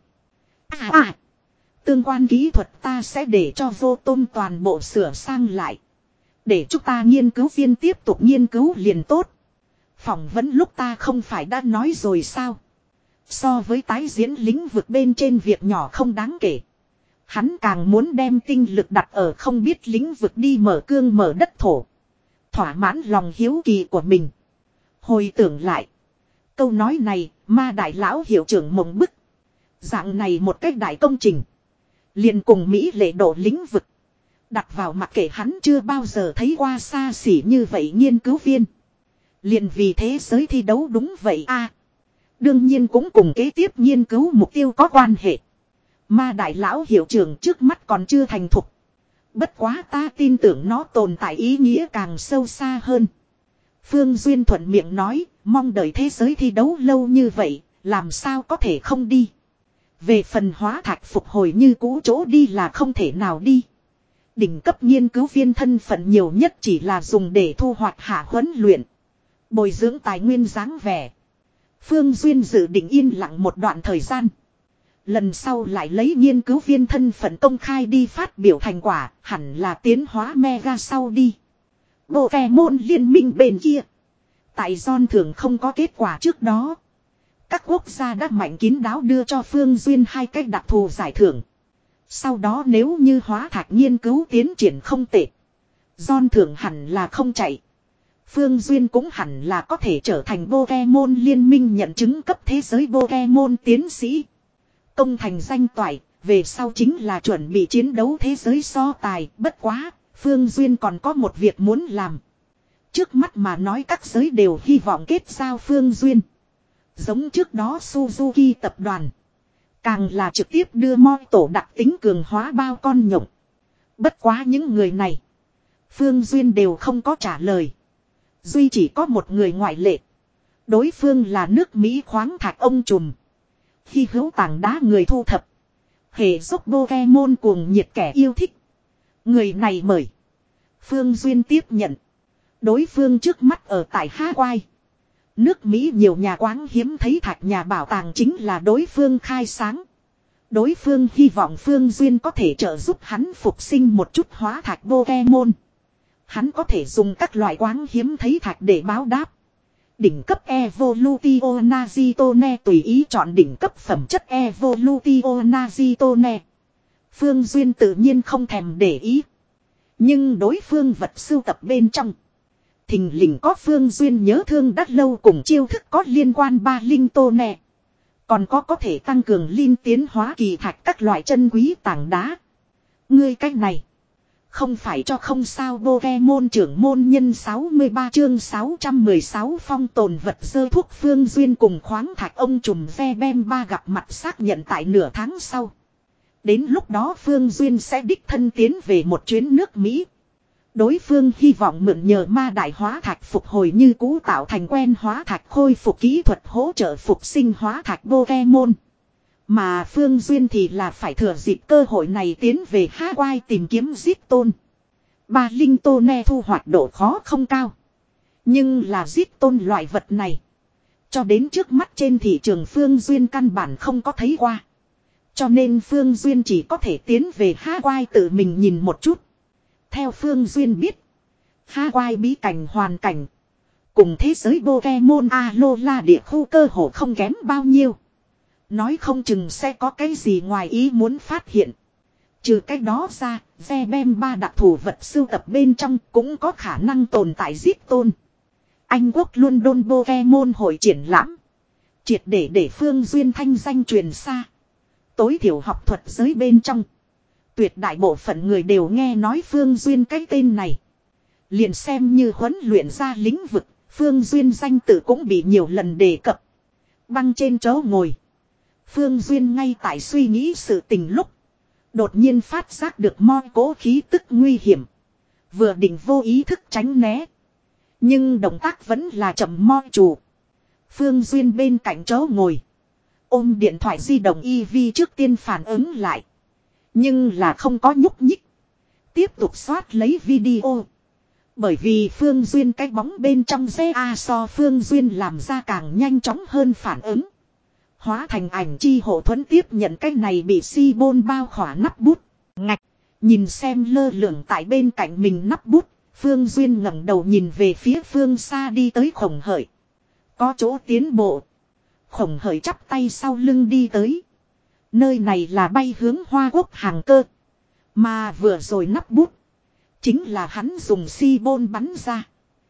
À à, tương quan kỹ thuật ta sẽ để cho vô tôm toàn bộ sửa sang lại. Để chúng ta nghiên cứu viên tiếp tục nghiên cứu liền tốt. Phỏng vấn lúc ta không phải đã nói rồi sao. So với tái diễn lĩnh vực bên trên việc nhỏ không đáng kể. Hắn càng muốn đem tinh lực đặt ở không biết lĩnh vực đi mở cương mở đất thổ. Thỏa mãn lòng hiếu kỳ của mình. Hồi tưởng lại. Câu nói này, ma đại lão hiệu trưởng mộng bức. Dạng này một cách đại công trình. Liền cùng Mỹ lệ độ lĩnh vực. Đặt vào mặc kệ hắn chưa bao giờ thấy qua xa xỉ như vậy nghiên cứu viên. Liền vì thế giới thi đấu đúng vậy a. Đương nhiên cũng cùng kế tiếp nghiên cứu mục tiêu có quan hệ. Ma đại lão hiệu trưởng trước mắt còn chưa thành thục. Bất quá ta tin tưởng nó tồn tại ý nghĩa càng sâu xa hơn. Phương Duyên thuận miệng nói, mong đợi thế giới thi đấu lâu như vậy, làm sao có thể không đi. Về phần hóa thạch phục hồi như cũ chỗ đi là không thể nào đi. Đỉnh cấp nghiên cứu viên thân phận nhiều nhất chỉ là dùng để thu hoạch hạ huấn luyện. Bồi dưỡng tài nguyên dáng vẻ. Phương Duyên dự định yên lặng một đoạn thời gian. Lần sau lại lấy nghiên cứu viên thân phận công khai đi phát biểu thành quả, hẳn là tiến hóa mega sau đi. Bộ kè môn liên minh bên kia. Tại John thường không có kết quả trước đó. Các quốc gia đã mạnh kín đáo đưa cho Phương Duyên hai cách đặc thù giải thưởng. Sau đó nếu như hóa thạch nghiên cứu tiến triển không tệ. John thưởng hẳn là không chạy. Phương Duyên cũng hẳn là có thể trở thành Pokemon liên minh nhận chứng cấp thế giới Pokemon tiến sĩ. Công thành danh toại, về sau chính là chuẩn bị chiến đấu thế giới so tài, bất quá, Phương Duyên còn có một việc muốn làm. Trước mắt mà nói các giới đều hy vọng kết giao Phương Duyên. Giống trước đó Suzuki tập đoàn. Càng là trực tiếp đưa moi tổ đặc tính cường hóa bao con nhộng. Bất quá những người này. Phương Duyên đều không có trả lời. Duy chỉ có một người ngoại lệ. Đối phương là nước Mỹ khoáng thạch ông trùm. Khi hữu tảng đá người thu thập. Hệ giúp Pokemon cuồng nhiệt kẻ yêu thích. Người này mời. Phương Duyên tiếp nhận. Đối phương trước mắt ở tại Hawaii. Nước Mỹ nhiều nhà quáng hiếm thấy thạch nhà bảo tàng chính là đối phương khai sáng. Đối phương hy vọng Phương Duyên có thể trợ giúp hắn phục sinh một chút hóa thạch Pokemon. Hắn có thể dùng các loại quáng hiếm thấy thạch để báo đáp. Đỉnh cấp Evolutio Nazitone tùy ý chọn đỉnh cấp phẩm chất Evolutio Nazitone. Phương Duyên tự nhiên không thèm để ý. Nhưng đối phương vật sưu tập bên trong. Thình lình có Phương Duyên nhớ thương đắt lâu cùng chiêu thức có liên quan ba linh tô nè. Còn có có thể tăng cường linh tiến hóa kỳ thạch các loại chân quý tảng đá. Ngươi cách này. Không phải cho không sao Pokemon trưởng môn nhân sáu mươi ba chương sáu trăm mười sáu phong tồn vật dơ thuốc Phương Duyên cùng khoáng thạch ông trùm ve bem ba gặp mặt xác nhận tại nửa tháng sau. Đến lúc đó Phương Duyên sẽ đích thân tiến về một chuyến nước Mỹ. Đối phương hy vọng mượn nhờ ma đại hóa thạch phục hồi như cũ tạo thành quen hóa thạch khôi phục kỹ thuật hỗ trợ phục sinh hóa thạch Pokemon. Mà Phương Duyên thì là phải thừa dịp cơ hội này tiến về Hawaii tìm kiếm giết tôn. Ba linh tôn ne thu hoạch độ khó không cao. Nhưng là giết tôn loại vật này. Cho đến trước mắt trên thị trường Phương Duyên căn bản không có thấy qua. Cho nên Phương Duyên chỉ có thể tiến về Hawaii tự mình nhìn một chút. Theo Phương Duyên biết. Hawaii bí cảnh hoàn cảnh. Cùng thế giới Pokemon Alola địa khu cơ hồ không kém bao nhiêu. Nói không chừng sẽ có cái gì ngoài ý muốn phát hiện. Trừ cái đó ra, ve bem ba đặc thù vật sưu tập bên trong cũng có khả năng tồn tại giết tôn. Anh Quốc London Pokemon hội triển lãm. Triệt để để Phương Duyên thanh danh truyền xa. Tối thiểu học thuật giới bên trong. Tuyệt đại bộ phận người đều nghe nói Phương Duyên cái tên này. Liền xem như huấn luyện ra lĩnh vực, Phương Duyên danh tự cũng bị nhiều lần đề cập. Băng trên chỗ ngồi. Phương Duyên ngay tại suy nghĩ sự tình lúc. Đột nhiên phát giác được moi cố khí tức nguy hiểm. Vừa định vô ý thức tránh né. Nhưng động tác vẫn là chậm moi chủ. Phương Duyên bên cạnh chỗ ngồi. Ôm điện thoại di động i vê trước tiên phản ứng lại. Nhưng là không có nhúc nhích. Tiếp tục soát lấy video. Bởi vì Phương Duyên cái bóng bên trong xe A so Phương Duyên làm ra càng nhanh chóng hơn phản ứng. Hóa thành ảnh chi hộ thuẫn tiếp nhận cái này bị si bôn bao khỏa nắp bút. Ngạch. Nhìn xem lơ lửng tại bên cạnh mình nắp bút. Phương Duyên ngẩng đầu nhìn về phía phương xa đi tới Khổng Hởi. Có chỗ tiến bộ. Khổng Hởi chắp tay sau lưng đi tới. Nơi này là bay hướng Hoa Quốc hàng cơ. Mà vừa rồi nắp bút. Chính là hắn dùng si bôn bắn ra.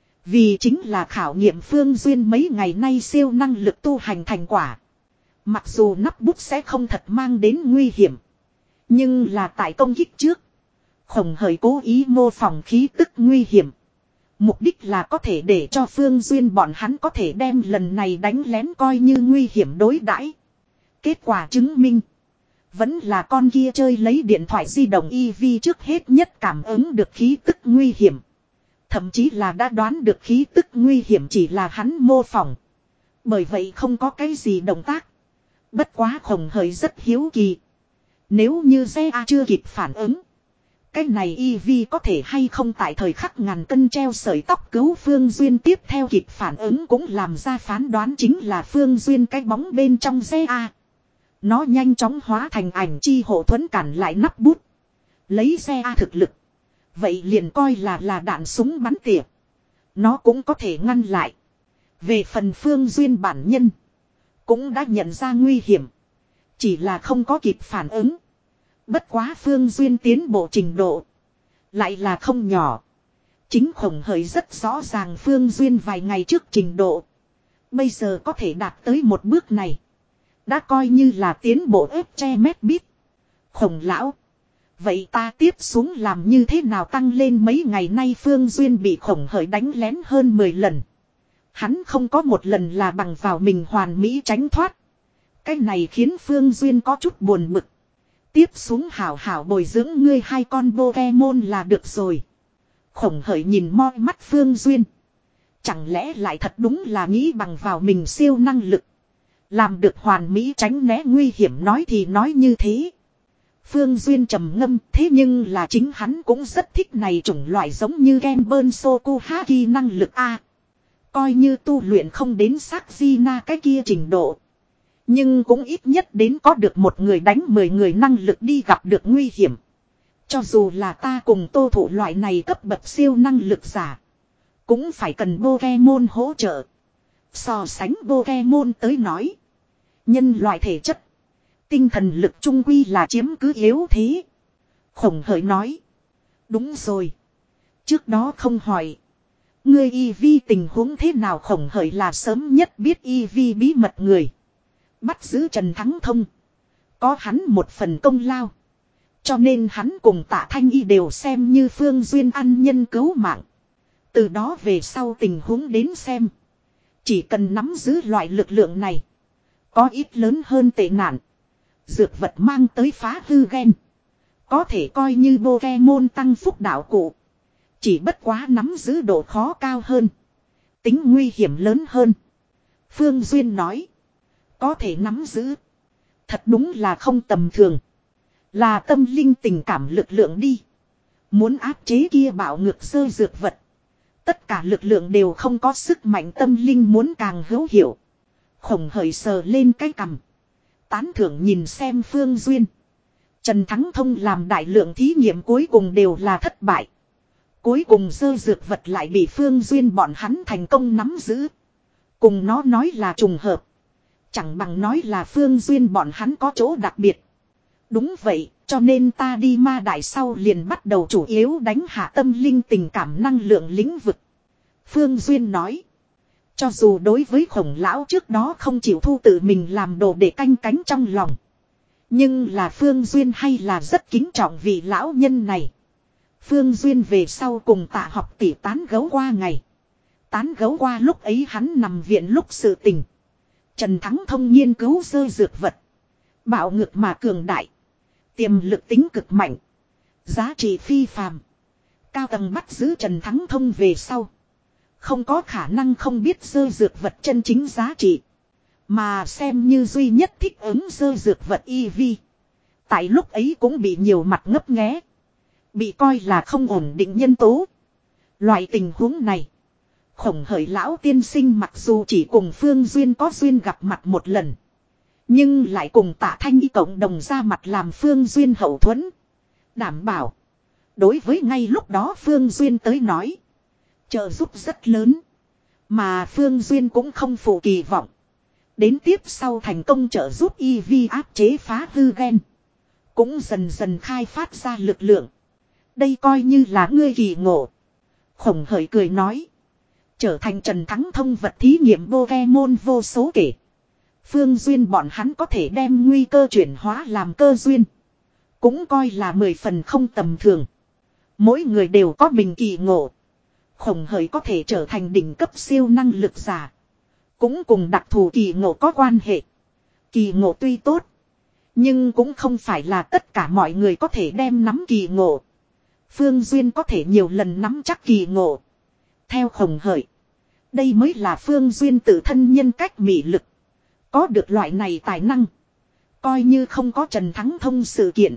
Vì chính là khảo nghiệm Phương Duyên mấy ngày nay siêu năng lực tu hành thành quả. Mặc dù nắp bút sẽ không thật mang đến nguy hiểm. Nhưng là tại công kích trước. Khổng Hởi cố ý mô phỏng khí tức nguy hiểm. Mục đích là có thể để cho Phương Duyên bọn hắn có thể đem lần này đánh lén coi như nguy hiểm đối đãi. Kết quả chứng minh. Vẫn là con kia chơi lấy điện thoại di động i vê trước hết nhất cảm ứng được khí tức nguy hiểm. Thậm chí là đã đoán được khí tức nguy hiểm chỉ là hắn mô phỏng. Bởi vậy không có cái gì động tác. Bất quá Khổng Hởi rất hiếu kỳ. Nếu như xe A chưa kịp phản ứng. Cái này i vê có thể hay không tại thời khắc ngàn cân treo sợi tóc cứu Phương Duyên tiếp theo kịp phản ứng cũng làm ra phán đoán chính là Phương Duyên cái bóng bên trong xe A. Nó nhanh chóng hóa thành ảnh chi hộ thuẫn cản lại nắp bút. Lấy xe A thực lực. Vậy liền coi là là đạn súng bắn tỉa. Nó cũng có thể ngăn lại. Về phần Phương Duyên bản nhân. Cũng đã nhận ra nguy hiểm. Chỉ là không có kịp phản ứng. Bất quá Phương Duyên tiến bộ trình độ. Lại là không nhỏ. Chính Khổng Hởi rất rõ ràng Phương Duyên vài ngày trước trình độ. Bây giờ có thể đạt tới một bước này. Đã coi như là tiến bộ ép che mét bít. Khổng lão. Vậy ta tiếp xuống làm như thế nào tăng lên mấy ngày nay Phương Duyên bị Khổng Hởi đánh lén hơn mười lần. Hắn không có một lần là bằng vào mình hoàn mỹ tránh thoát. Cái này khiến Phương Duyên có chút buồn bực. Tiếp xuống hảo hảo bồi dưỡng ngươi hai con Pokemon là được rồi. Khổng Hởi nhìn moi mắt Phương Duyên. Chẳng lẽ lại thật đúng là nghĩ bằng vào mình siêu năng lực. Làm được hoàn mỹ tránh né nguy hiểm nói thì nói như thế. Phương Duyên trầm ngâm thế nhưng là chính hắn cũng rất thích này chủng loại giống như Genbơn Sokuhaki năng lực A. Coi như tu luyện không đến sắc di na cái kia trình độ. Nhưng cũng ít nhất đến có được một người đánh mười người năng lực đi gặp được nguy hiểm. Cho dù là ta cùng Tô Thủ loại này cấp bậc siêu năng lực giả. Cũng phải cần Pokemon hỗ trợ. So sánh Pokemon tới nói. Nhân loại thể chất. Tinh thần lực trung quy là chiếm cứ yếu thế. Khổng Hởi nói. Đúng rồi. Trước đó không hỏi. Ngươi i vê tình huống thế nào Khổng Hởi là sớm nhất biết i vê bí mật người. Bắt giữ Trần Thắng Thông. Có hắn một phần công lao. Cho nên hắn cùng Tạ Thanh Y đều xem như Phương Duyên ăn nhân cứu mạng. Từ đó về sau tình huống đến xem. Chỉ cần nắm giữ loại lực lượng này. Có ít lớn hơn tệ nạn. Dược vật mang tới phá hư gen. Có thể coi như Pokemon tăng phúc đạo cụ. Chỉ bất quá nắm giữ độ khó cao hơn. Tính nguy hiểm lớn hơn. Phương Duyên nói. Có thể nắm giữ. Thật đúng là không tầm thường. Là tâm linh tình cảm lực lượng đi. Muốn áp chế kia bạo ngược sơ dược vật. Tất cả lực lượng đều không có sức mạnh tâm linh muốn càng hữu hiệu. Khổng Hởi sờ lên cái cằm. Tán thưởng nhìn xem Phương Duyên. Trần Thắng Thông làm đại lượng thí nghiệm cuối cùng đều là thất bại. Cuối cùng sơ dược vật lại bị Phương Duyên bọn hắn thành công nắm giữ. Cùng nó nói là trùng hợp. Chẳng bằng nói là Phương Duyên bọn hắn có chỗ đặc biệt. Đúng vậy, cho nên ta đi ma đại sau liền bắt đầu chủ yếu đánh hạ tâm linh tình cảm năng lượng lĩnh vực. Phương Duyên nói. Cho dù đối với Khổng lão trước đó không chịu thu tự mình làm đồ để canh cánh trong lòng. Nhưng là Phương Duyên hay là rất kính trọng vị lão nhân này. Phương Duyên về sau cùng Tạ Học tỷ tán gấu qua ngày. Tán gấu qua lúc ấy hắn nằm viện lúc sự tình. Trần Thắng Thông nghiên cứu rơi dược vật. Bạo ngược mà cường đại. Tiềm lực tính cực mạnh. Giá trị phi phàm. Cao tầng bắt giữ Trần Thắng Thông về sau. Không có khả năng không biết rơi dược vật chân chính giá trị. Mà xem như duy nhất thích ứng rơi dược vật e vê. Tại lúc ấy cũng bị nhiều mặt ngấp nghé. Bị coi là không ổn định nhân tố. Loại tình huống này. Khổng Hởi lão tiên sinh mặc dù chỉ cùng Phương Duyên có duyên gặp mặt một lần. Nhưng lại cùng Tạ Thanh Y cộng đồng ra mặt làm Phương Duyên hậu thuẫn. Đảm bảo. Đối với ngay lúc đó Phương Duyên tới nói. Trợ giúp rất lớn. Mà Phương Duyên cũng không phụ kỳ vọng. Đến tiếp sau thành công trợ giúp e vê áp chế phá hư gen. Cũng dần dần khai phát ra lực lượng. Đây coi như là ngươi kỳ ngộ. Khổng Hởi cười nói. Trở thành Trần Thắng Thông vật thí nghiệm Pokemon vô số kể. Phương Duyên bọn hắn có thể đem nguy cơ chuyển hóa làm cơ duyên. Cũng coi là mười phần không tầm thường. Mỗi người đều có mình kỳ ngộ. Khổng Hởi có thể trở thành đỉnh cấp siêu năng lực giả. Cũng cùng đặc thù kỳ ngộ có quan hệ. Kỳ ngộ tuy tốt. Nhưng cũng không phải là tất cả mọi người có thể đem nắm kỳ ngộ. Phương Duyên có thể nhiều lần nắm chắc kỳ ngộ. Theo Khổng Hởi. Đây mới là Phương Duyên tự thân nhân cách mị lực. Có được loại này tài năng. Coi như không có Trần Thắng Thông sự kiện.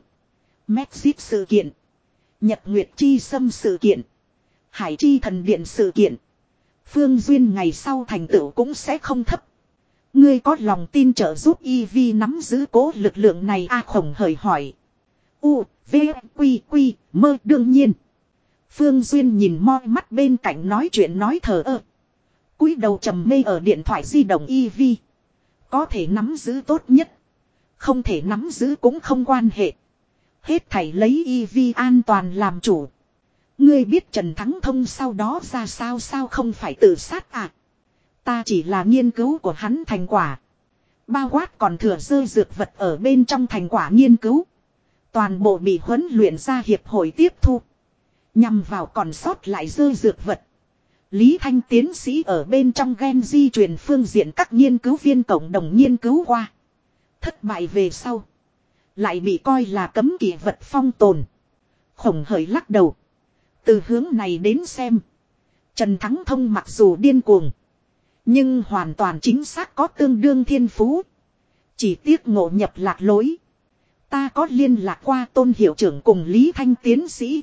Mexit sự kiện. Nhật Nguyệt Chi Sâm sự kiện. Hải Chi Thần Điện sự kiện. Phương Duyên ngày sau thành tựu cũng sẽ không thấp. Ngươi có lòng tin trợ giúp e vê nắm giữ cố lực lượng này a Khổng Hởi hỏi. U, V, Quy, Quy, mơ đương nhiên. Phương Duyên nhìn moi mắt bên cạnh nói chuyện nói thờ ơ. Cúi đầu trầm mê ở điện thoại di động e vê. Có thể nắm giữ tốt nhất. Không thể nắm giữ cũng không quan hệ. Hết thảy lấy e vê an toàn làm chủ. Ngươi biết Trần Thắng Thông sau đó ra sao sao không phải tự sát à. Ta chỉ là nghiên cứu của hắn thành quả. Bao quát còn thừa rơi dược vật ở bên trong thành quả nghiên cứu. Toàn bộ bị huấn luyện ra hiệp hội tiếp thu. Nhằm vào còn sót lại rơi dược vật. Lý Thanh tiến sĩ ở bên trong gen di truyền phương diện các nghiên cứu viên cộng đồng nghiên cứu qua. Thất bại về sau. Lại bị coi là cấm kỵ vật phong tồn. Khổng Hởi lắc đầu. Từ hướng này đến xem. Trần Thắng Thông mặc dù điên cuồng. Nhưng hoàn toàn chính xác có tương đương thiên phú. Chỉ tiếc ngộ nhập lạc lối. Ta có liên lạc qua Tôn hiệu trưởng cùng Lý Thanh tiến sĩ.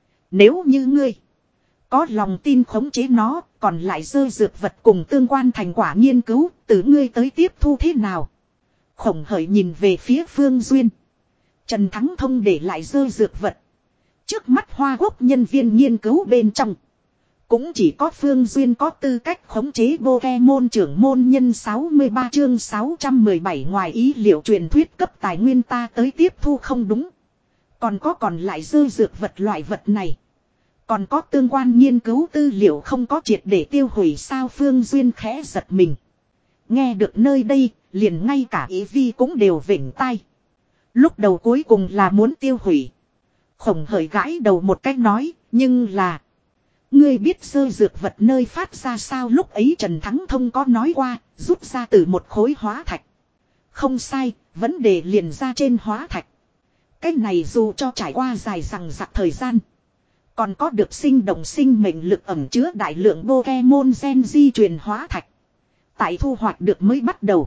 Nếu như ngươi có lòng tin khống chế nó, còn lại rơi dược vật cùng tương quan thành quả nghiên cứu, từ ngươi tới tiếp thu thế nào? Khổng Hởi nhìn về phía Phương Duyên. Trần Thắng Thông để lại rơi dược vật. Trước mắt Hoa Quốc nhân viên nghiên cứu bên trong. Cũng chỉ có Phương Duyên có tư cách khống chế Pokemon trưởng môn nhân sáu mươi ba chương sáu trăm mười bảy ngoài ý liệu truyền thuyết cấp tài nguyên ta tới tiếp thu không đúng. Còn có còn lại rơi dược vật loại vật này. Còn có tương quan nghiên cứu tư liệu không có triệt để tiêu hủy sao Phương Duyên khẽ giật mình. Nghe được nơi đây, liền ngay cả ý vi cũng đều vểnh tai. Lúc đầu cuối cùng là muốn tiêu hủy. Khổng Hởi gãi đầu một cách nói, nhưng là... Ngươi biết rơi dược vật nơi phát ra sao lúc ấy Trần Thắng Thông có nói qua, rút ra từ một khối hóa thạch. Không sai, vấn đề liền ra trên hóa thạch. Cái này dù cho trải qua dài rằng rặc thời gian. Còn có được sinh động sinh mệnh lực ẩm chứa đại lượng Pokemon gen di truyền hóa thạch. Tại thu hoạch được mới bắt đầu.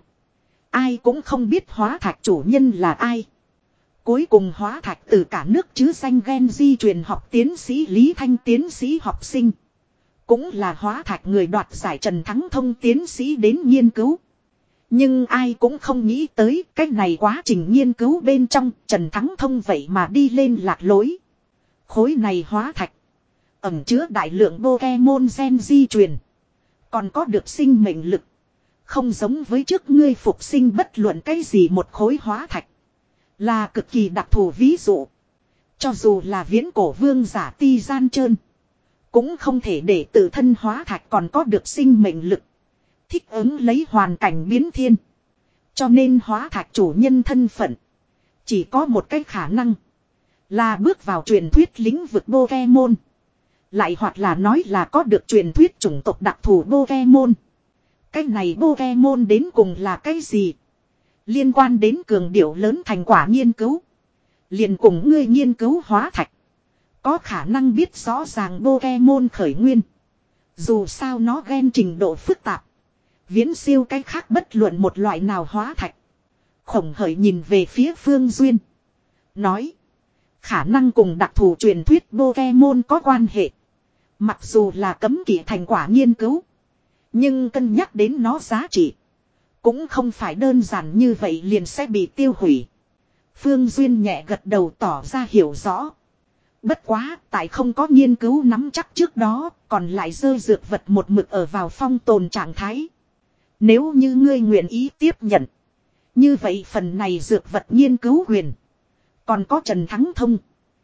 Ai cũng không biết hóa thạch chủ nhân là ai. Cuối cùng hóa thạch từ cả nước chứ danh gen di truyền học tiến sĩ Lý Thanh tiến sĩ học sinh. Cũng là hóa thạch người đoạt giải Trần Thắng Thông tiến sĩ đến nghiên cứu. Nhưng ai cũng không nghĩ tới cách này quá trình nghiên cứu bên trong Trần Thắng Thông vậy mà đi lên lạc lối. Khối này hóa thạch. Ẩm chứa đại lượng Pokemon gen di truyền. Còn có được sinh mệnh lực. Không giống với trước ngươi phục sinh bất luận cái gì một khối hóa thạch. Là cực kỳ đặc thù ví dụ. Cho dù là viễn cổ vương giả ti gian trơn. Cũng không thể để tự thân hóa thạch còn có được sinh mệnh lực. Thích ứng lấy hoàn cảnh biến thiên. Cho nên hóa thạch chủ nhân thân phận. Chỉ có một cái khả năng. Là bước vào truyền thuyết lĩnh vực Pokemon. Lại hoặc là nói là có được truyền thuyết chủng tộc đặc thù Pokemon. Cái này Pokemon đến cùng là cái gì? Liên quan đến cường điệu lớn thành quả nghiên cứu. Liền cùng ngươi nghiên cứu hóa thạch. Có khả năng biết rõ ràng Pokemon khởi nguyên. Dù sao nó gen trình độ phức tạp. Viễn siêu cái khác bất luận một loại nào hóa thạch. Khổng Hởi nhìn về phía Phương Duyên. Nói. Khả năng cùng đặc thù truyền thuyết Pokemon có quan hệ. Mặc dù là cấm kỵ thành quả nghiên cứu. Nhưng cân nhắc đến nó giá trị. Cũng không phải đơn giản như vậy liền sẽ bị tiêu hủy. Phương Duyên nhẹ gật đầu tỏ ra hiểu rõ. Bất quá, tại không có nghiên cứu nắm chắc trước đó, còn lại rơi dược vật một mực ở vào phong tồn trạng thái. Nếu như ngươi nguyện ý tiếp nhận. Như vậy phần này dược vật nghiên cứu quyền. Còn có Trần Thắng Thông.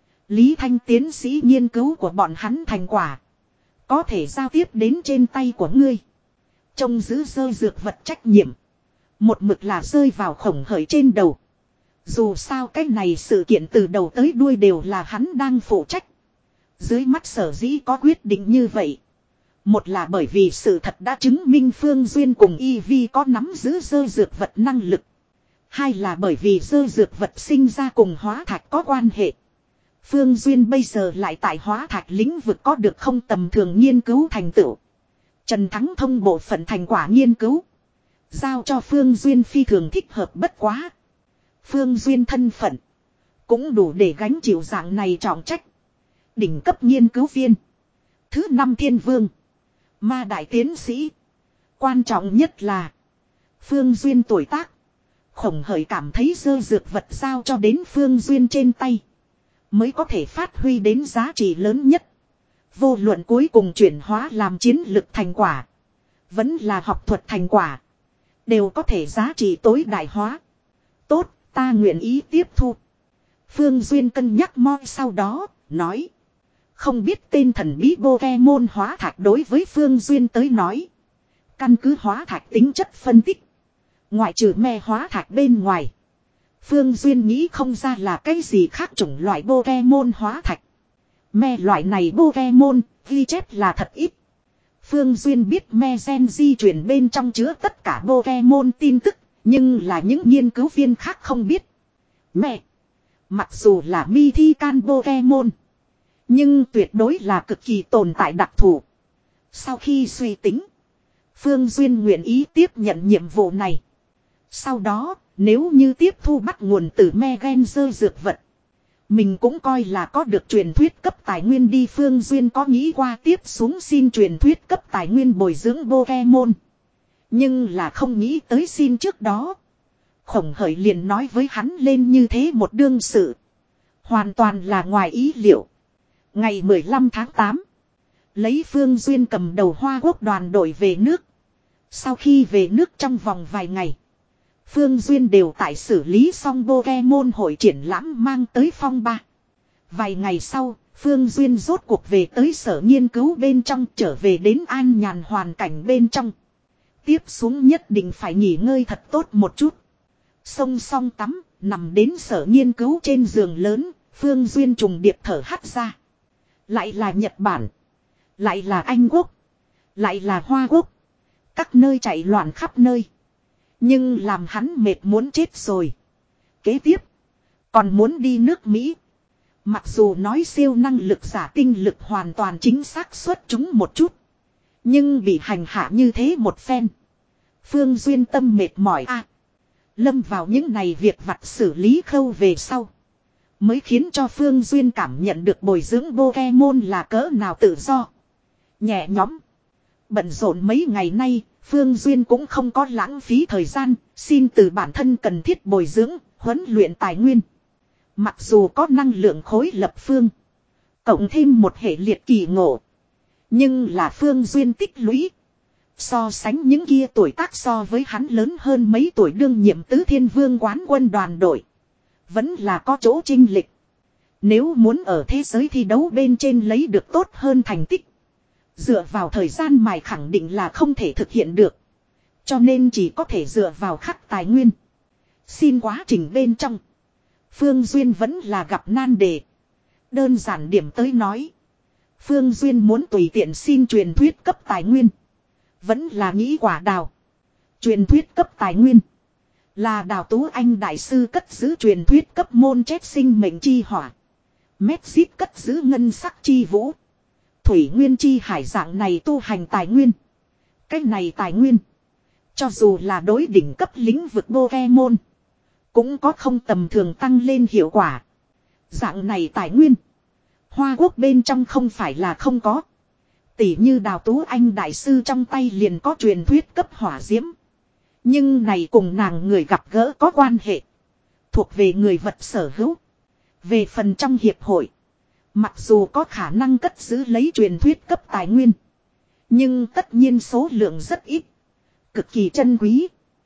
Lý Thanh tiến sĩ nghiên cứu của bọn hắn thành quả. Có thể giao tiếp đến trên tay của ngươi. Trông giữ rơi dược vật trách nhiệm. Một mực là rơi vào Khổng Hởi trên đầu. Dù sao cái này sự kiện từ đầu tới đuôi đều là hắn đang phụ trách. Dưới mắt sở dĩ có quyết định như vậy. Một là bởi vì sự thật đã chứng minh Phương Duyên cùng Y Vi có nắm giữ rơi dược vật năng lực. Hai là bởi vì rơi dược vật sinh ra cùng hóa thạch có quan hệ. Phương Duyên bây giờ lại tại hóa thạch lĩnh vực có được không tầm thường nghiên cứu thành tựu. Trần Thắng Thông bộ phận thành quả nghiên cứu. Giao cho Phương Duyên phi thường thích hợp bất quá. Phương Duyên thân phận. Cũng đủ để gánh chịu dạng này trọng trách. Đỉnh cấp nghiên cứu viên. Thứ năm thiên vương. Ma đại tiến sĩ. Quan trọng nhất là. Phương Duyên tuổi tác. Khổng Hởi cảm thấy rơi dược vật giao cho đến Phương Duyên trên tay. Mới có thể phát huy đến giá trị lớn nhất. Vô luận cuối cùng chuyển hóa làm chiến lực thành quả. Vẫn là học thuật thành quả. Đều có thể giá trị tối đại hóa. Tốt, ta nguyện ý tiếp thu. Phương Duyên cân nhắc moi sau đó, nói. Không biết tên thần bí Pokemon hóa thạch đối với Phương Duyên tới nói. Căn cứ hóa thạch tính chất phân tích. Ngoại trừ me hóa thạch bên ngoài. Phương Duyên nghĩ không ra là cái gì khác chủng loại Pokemon hóa thạch. Me loại này Pokemon, ghi chép là thật ít. Phương Duyên biết me gen di chuyển bên trong chứa tất cả Pokemon tin tức, nhưng là những nghiên cứu viên khác không biết. Me, mặc dù là Mythical Pokemon, nhưng tuyệt đối là cực kỳ tồn tại đặc thù. Sau khi suy tính, Phương Duyên nguyện ý tiếp nhận nhiệm vụ này. Sau đó, nếu như tiếp thu bắt nguồn từ me gen rơi dược vật, mình cũng coi là có được truyền thuyết cấp tài nguyên đi. Phương Duyên có nghĩ qua tiếp xuống xin truyền thuyết cấp tài nguyên bồi dưỡng Pokemon. Nhưng là không nghĩ tới xin trước đó. Khổng Hởi liền nói với hắn lên như thế một đương sự. Hoàn toàn là ngoài ý liệu. Ngày mười lăm tháng tám. Lấy Phương Duyên cầm đầu Hoa Quốc đoàn đội về nước. Sau khi về nước trong vòng vài ngày. Phương Duyên đều tại xử lý xong Pokemon hội triển lãm mang tới phong ba. Vài ngày sau, Phương Duyên rốt cuộc về tới sở nghiên cứu bên trong, trở về đến an nhàn hoàn cảnh bên trong. Tiếp xuống nhất định phải nghỉ ngơi thật tốt một chút. Xông xong tắm, nằm đến sở nghiên cứu trên giường lớn, Phương Duyên trùng điệp thở hắt ra. Lại là Nhật Bản, lại là Anh Quốc, lại là Hoa Quốc. Các nơi chạy loạn khắp nơi. Nhưng làm hắn mệt muốn chết rồi. Kế tiếp, còn muốn đi nước Mỹ. Mặc dù nói siêu năng lực giả tinh lực hoàn toàn chính xác xuất chúng một chút. Nhưng bị hành hạ như thế một phen. Phương Duyên tâm mệt mỏi a. À, lâm vào những này việc vặt xử lý khâu về sau. Mới khiến cho Phương Duyên cảm nhận được bồi dưỡng Pokemon là cỡ nào tự do. Nhẹ nhõm. Bận rộn mấy ngày nay, Phương Duyên cũng không có lãng phí thời gian, xin từ bản thân cần thiết bồi dưỡng, huấn luyện tài nguyên. Mặc dù có năng lượng khối lập phương, cộng thêm một hệ liệt kỳ ngộ. Nhưng là Phương Duyên tích lũy. So sánh những kia tuổi tác so với hắn lớn hơn mấy tuổi đương nhiệm tứ thiên vương quán quân đoàn đội. Vẫn là có chỗ chênh lệch. Nếu muốn ở thế giới thi đấu bên trên lấy được tốt hơn thành tích. Dựa vào thời gian mài khẳng định là không thể thực hiện được. Cho nên chỉ có thể dựa vào khắc tài nguyên. Xin quá trình bên trong. Phương Duyên vẫn là gặp nan đề. Đơn giản điểm tới nói. Phương Duyên muốn tùy tiện xin truyền thuyết cấp tài nguyên. Vẫn là nghĩ quả đào. Truyền thuyết cấp tài nguyên. Là Đào Tú Anh đại sư cất giữ truyền thuyết cấp môn chết sinh mệnh chi hỏa. Mét cất giữ ngân sắc chi vũ. Thủy nguyên chi hải dạng này tu hành tài nguyên. Cái này tài nguyên. Cho dù là đối đỉnh cấp lĩnh vực Pokemon. Cũng có không tầm thường tăng lên hiệu quả. Dạng này tài nguyên. Hoa Quốc bên trong không phải là không có. Tỉ như Đào Tú Anh đại sư trong tay liền có truyền thuyết cấp hỏa diễm. Nhưng này cùng nàng người gặp gỡ có quan hệ. Thuộc về người vật sở hữu. Về phần trong hiệp hội. Mặc dù có khả năng cất giữ lấy truyền thuyết cấp tài nguyên. Nhưng tất nhiên số lượng rất ít. Cực kỳ chân quý.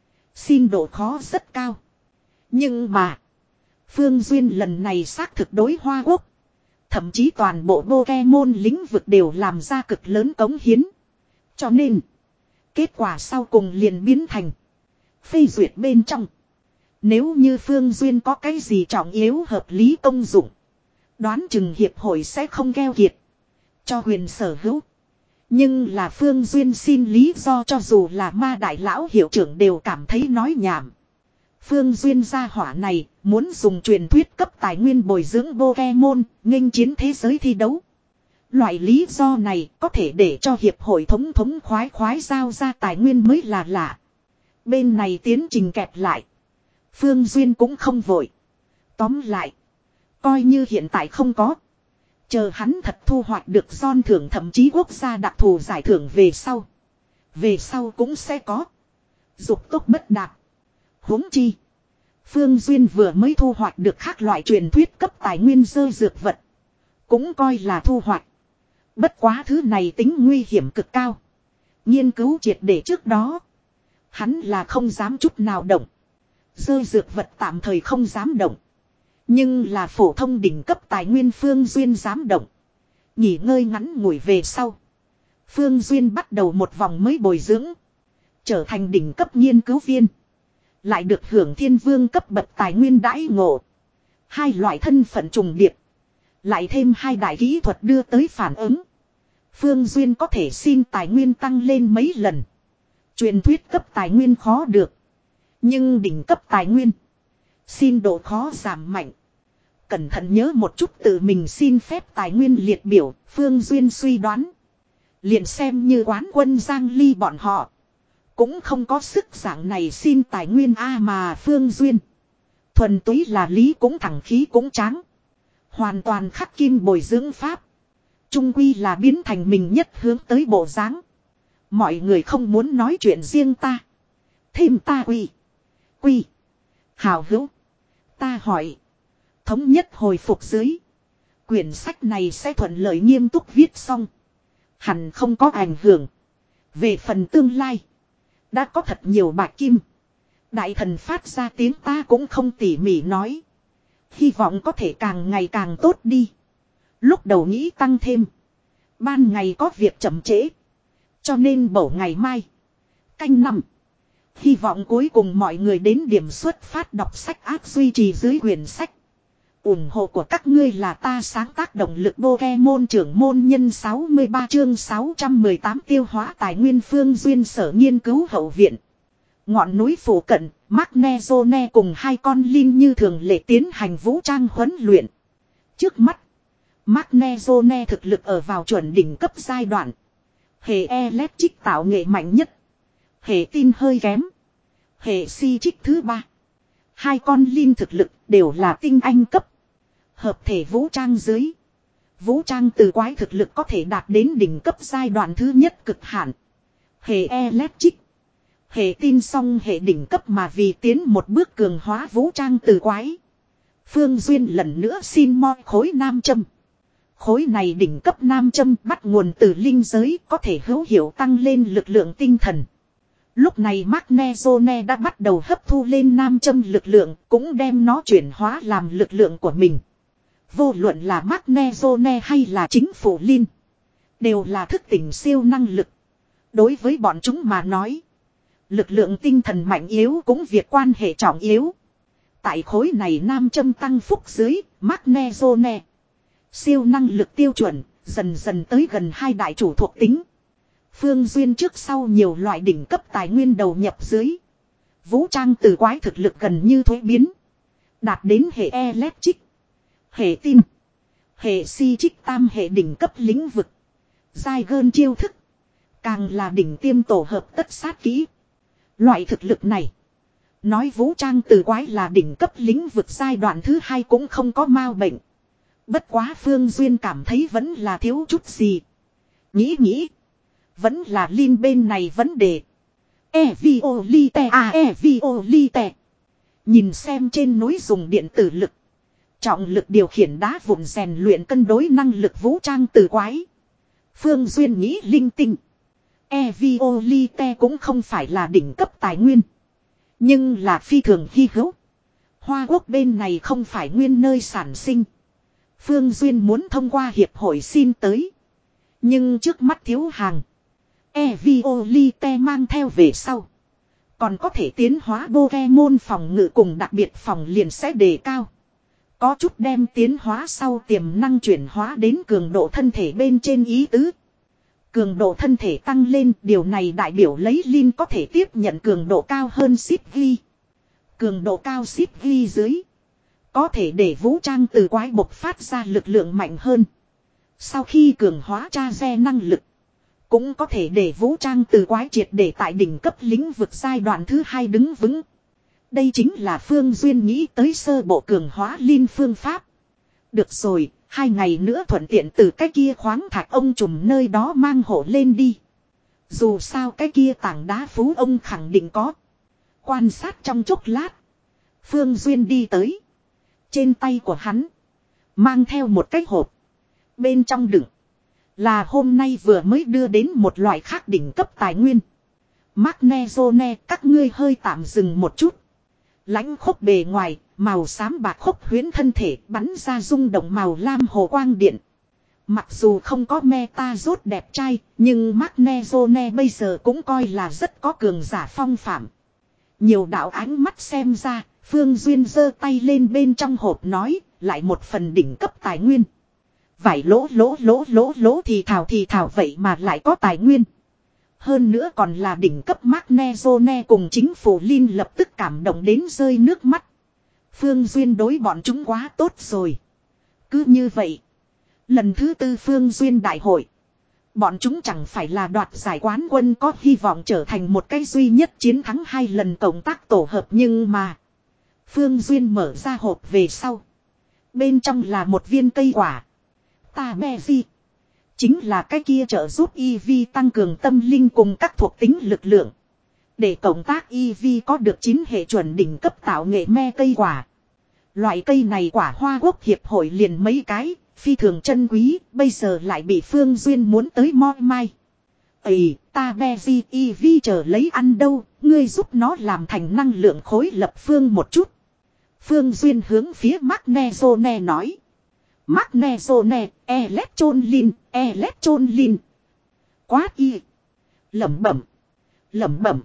Xin độ khó rất cao. Nhưng mà. Phương Duyên lần này xác thực đối Hoa Quốc. Thậm chí toàn bộ Pokemon lĩnh vực đều làm ra cực lớn cống hiến. Cho nên. Kết quả sau cùng liền biến thành. Phê duyệt bên trong. Nếu như Phương Duyên có cái gì trọng yếu hợp lý công dụng. Đoán chừng hiệp hội sẽ không keo kiệt. Cho huyền sở hữu. Nhưng là Phương Duyên xin lý do cho dù là ma đại lão hiệu trưởng đều cảm thấy nói nhảm. Phương Duyên gia hỏa này muốn dùng truyền thuyết cấp tài nguyên bồi dưỡng Pokemon, nghênh chiến thế giới thi đấu. Loại lý do này có thể để cho hiệp hội thống thống khoái khoái giao ra tài nguyên mới là lạ. Bên này tiến trình kẹp lại. Phương Duyên cũng không vội. Tóm lại. Coi như hiện tại không có. Chờ hắn thật thu hoạch được giòn thưởng thậm chí quốc gia đặc thù giải thưởng về sau. Về sau cũng sẽ có. Dục tốc bất đạt. Huống chi. Phương Duyên vừa mới thu hoạch được các loại truyền thuyết cấp tài nguyên dơ dược vật. Cũng coi là thu hoạch. Bất quá thứ này tính nguy hiểm cực cao. Nghiên cứu triệt để trước đó. Hắn là không dám chút nào động. Dơ dược vật tạm thời không dám động. Nhưng là phổ thông đỉnh cấp tài nguyên Phương Duyên dám động. Nghỉ ngơi ngắn ngủi về sau. Phương Duyên bắt đầu một vòng mới bồi dưỡng. Trở thành đỉnh cấp nghiên cứu viên. Lại được hưởng thiên vương cấp bậc tài nguyên đãi ngộ. Hai loại thân phận trùng điệp. Lại thêm hai đại kỹ thuật đưa tới phản ứng. Phương Duyên có thể xin tài nguyên tăng lên mấy lần. Truyền thuyết cấp tài nguyên khó được. Nhưng đỉnh cấp tài nguyên. Xin độ khó giảm mạnh. Cẩn thận nhớ một chút tự mình xin phép tài nguyên liệt biểu. Phương Duyên suy đoán. Liền xem như quán quân Giang Ly bọn họ. Cũng không có sức dạng này xin tài nguyên A mà Phương Duyên. Thuần túy là lý cũng thẳng khí cũng tráng. Hoàn toàn khắc kim bồi dưỡng pháp. Trung quy là biến thành mình nhất hướng tới bộ dáng. Mọi người không muốn nói chuyện riêng ta. Thêm ta quy. Quy. Hào hữu. Ta hỏi. Thống nhất hồi phục dưới. Quyển sách này sẽ thuận lợi nghiêm túc viết xong. Hẳn không có ảnh hưởng. Về phần tương lai. Đã có thật nhiều bạc kim. Đại thần phát ra tiếng ta cũng không tỉ mỉ nói. Hy vọng có thể càng ngày càng tốt đi. Lúc đầu nghĩ tăng thêm. Ban ngày có việc chậm trễ. Cho nên bổ ngày mai. Canh năm. Hy vọng cuối cùng mọi người đến điểm xuất phát đọc sách áp duy trì dưới quyển sách. Ủng hộ của các ngươi là ta sáng tác động lực Pokemon trưởng môn nhân sáu mươi ba chương sáu trăm mười tám tiêu hóa tài nguyên Phương Duyên sở nghiên cứu hậu viện. Ngọn núi phủ cận, Magnezone cùng hai con linh như thường lệ tiến hành vũ trang huấn luyện. Trước mắt, Magnezone thực lực ở vào chuẩn đỉnh cấp giai đoạn. Hệ electric tạo nghệ mạnh nhất. Hệ tin hơi kém. Hệ si trích thứ ba. Hai con linh thực lực đều là tinh anh cấp. Hợp thể vũ trang dưới. Vũ trang từ quái thực lực có thể đạt đến đỉnh cấp giai đoạn thứ nhất cực hạn. Hệ electric. Hệ tin song hệ đỉnh cấp mà vì tiến một bước cường hóa vũ trang từ quái. Phương Duyên lần nữa xin moi khối nam châm. Khối này đỉnh cấp nam châm bắt nguồn từ linh giới có thể hữu hiệu tăng lên lực lượng tinh thần. Lúc này Magnezone đã bắt đầu hấp thu lên nam châm lực lượng cũng đem nó chuyển hóa làm lực lượng của mình. Vô luận là Magnezone hay là chính phủ Linh. Đều là thức tỉnh siêu năng lực. Đối với bọn chúng mà nói. Lực lượng tinh thần mạnh yếu cũng việc quan hệ trọng yếu. Tại khối này nam châm tăng phúc dưới Magnezone Siêu năng lực tiêu chuẩn, dần dần tới gần hai đại chủ thuộc tính. Phương Duyên trước sau nhiều loại đỉnh cấp tài nguyên đầu nhập dưới. Vũ trang từ quái thực lực gần như thuế biến. Đạt đến hệ electric, hệ tim, hệ si trích tam hệ đỉnh cấp lĩnh vực. Giai gơn chiêu thức. Càng là đỉnh tiêm tổ hợp tất sát kỹ. Loại thực lực này. Nói vũ trang từ quái là đỉnh cấp lĩnh vực giai đoạn thứ hai cũng không có mau bệnh. Bất quá Phương Duyên cảm thấy vẫn là thiếu chút gì. Nghĩ nghĩ. Vẫn là Linh bên này vấn đề. Eviolite à Eviolite. Nhìn xem trên núi dùng điện tử lực. Trọng lực điều khiển đá vụn rèn luyện cân đối năng lực vũ trang từ quái. Phương Duyên nghĩ linh tinh. Eviolite cũng không phải là đỉnh cấp tài nguyên. Nhưng là phi thường hy hữu. Hoa Quốc bên này không phải nguyên nơi sản sinh. Phương Duyên muốn thông qua hiệp hội xin tới. Nhưng trước mắt thiếu hàng. Eviolite mang theo về sau. Còn có thể tiến hóa Pokemon phòng ngự cùng đặc biệt phòng liền sẽ đề cao. Có chút đem tiến hóa sau tiềm năng chuyển hóa đến cường độ thân thể bên trên ý tứ. Cường độ thân thể tăng lên, điều này đại biểu lấy Linh có thể tiếp nhận cường độ cao hơn ship ghi. Cường độ cao ship ghi dưới. Có thể để vũ trang từ quái bộc phát ra lực lượng mạnh hơn. Sau khi cường hóa tra re năng lực. Cũng có thể để vũ trang từ quái triệt để tại đỉnh cấp lĩnh vực giai đoạn thứ hai đứng vững. Đây chính là Phương Duyên nghĩ tới sơ bộ cường hóa Linh phương pháp. Được rồi, hai ngày nữa thuận tiện từ cái kia khoáng thạch ông trùm nơi đó mang hộ lên đi. Dù sao cái kia tảng đá phú ông khẳng định có. Quan sát trong chốc lát. Phương Duyên đi tới. Trên tay của hắn. Mang theo một cái hộp. Bên trong đựng. Là hôm nay vừa mới đưa đến một loại khác đỉnh cấp tài nguyên. Magnezone các ngươi hơi tạm dừng một chút. Lãnh khốc bề ngoài, màu xám bạc khốc huyễn thân thể bắn ra rung động màu lam hồ quang điện. Mặc dù không có meta rốt đẹp trai, nhưng Magnezone bây giờ cũng coi là rất có cường giả phong phạm. Nhiều đạo ánh mắt xem ra, Phương Duyên giơ tay lên bên trong hộp nói, lại một phần đỉnh cấp tài nguyên. Vải lỗ lỗ lỗ lỗ lỗ thì thảo thì thảo vậy mà lại có tài nguyên. Hơn nữa còn là đỉnh cấp Magnezone cùng chính phủ Linh lập tức cảm động đến rơi nước mắt. Phương Duyên đối bọn chúng quá tốt rồi. Cứ như vậy. Lần thứ tư Phương Duyên đại hội. Bọn chúng chẳng phải là đoạt giải quán quân có hy vọng trở thành một cái duy nhất chiến thắng hai lần cộng tác tổ hợp nhưng mà. Phương Duyên mở ra hộp về sau. Bên trong là một viên cây quả. Ta bè gì. Chính là cái kia trợ giúp Eevee tăng cường tâm linh cùng các thuộc tính lực lượng. Để cộng tác Eevee có được chín hệ chuẩn đỉnh cấp tạo nghệ me cây quả. Loại cây này quả Hoa Quốc hiệp hội liền mấy cái, phi thường chân quý, bây giờ lại bị Phương Duyên muốn tới moi mai. Ây, ta bè gì Eevee chờ lấy ăn đâu, ngươi giúp nó làm thành năng lượng khối lập phương một chút. Phương Duyên hướng phía Magnezone nói. Magnezone, Electron-Lin, Electron-Lin. Quát y. Lẩm bẩm. Lẩm bẩm.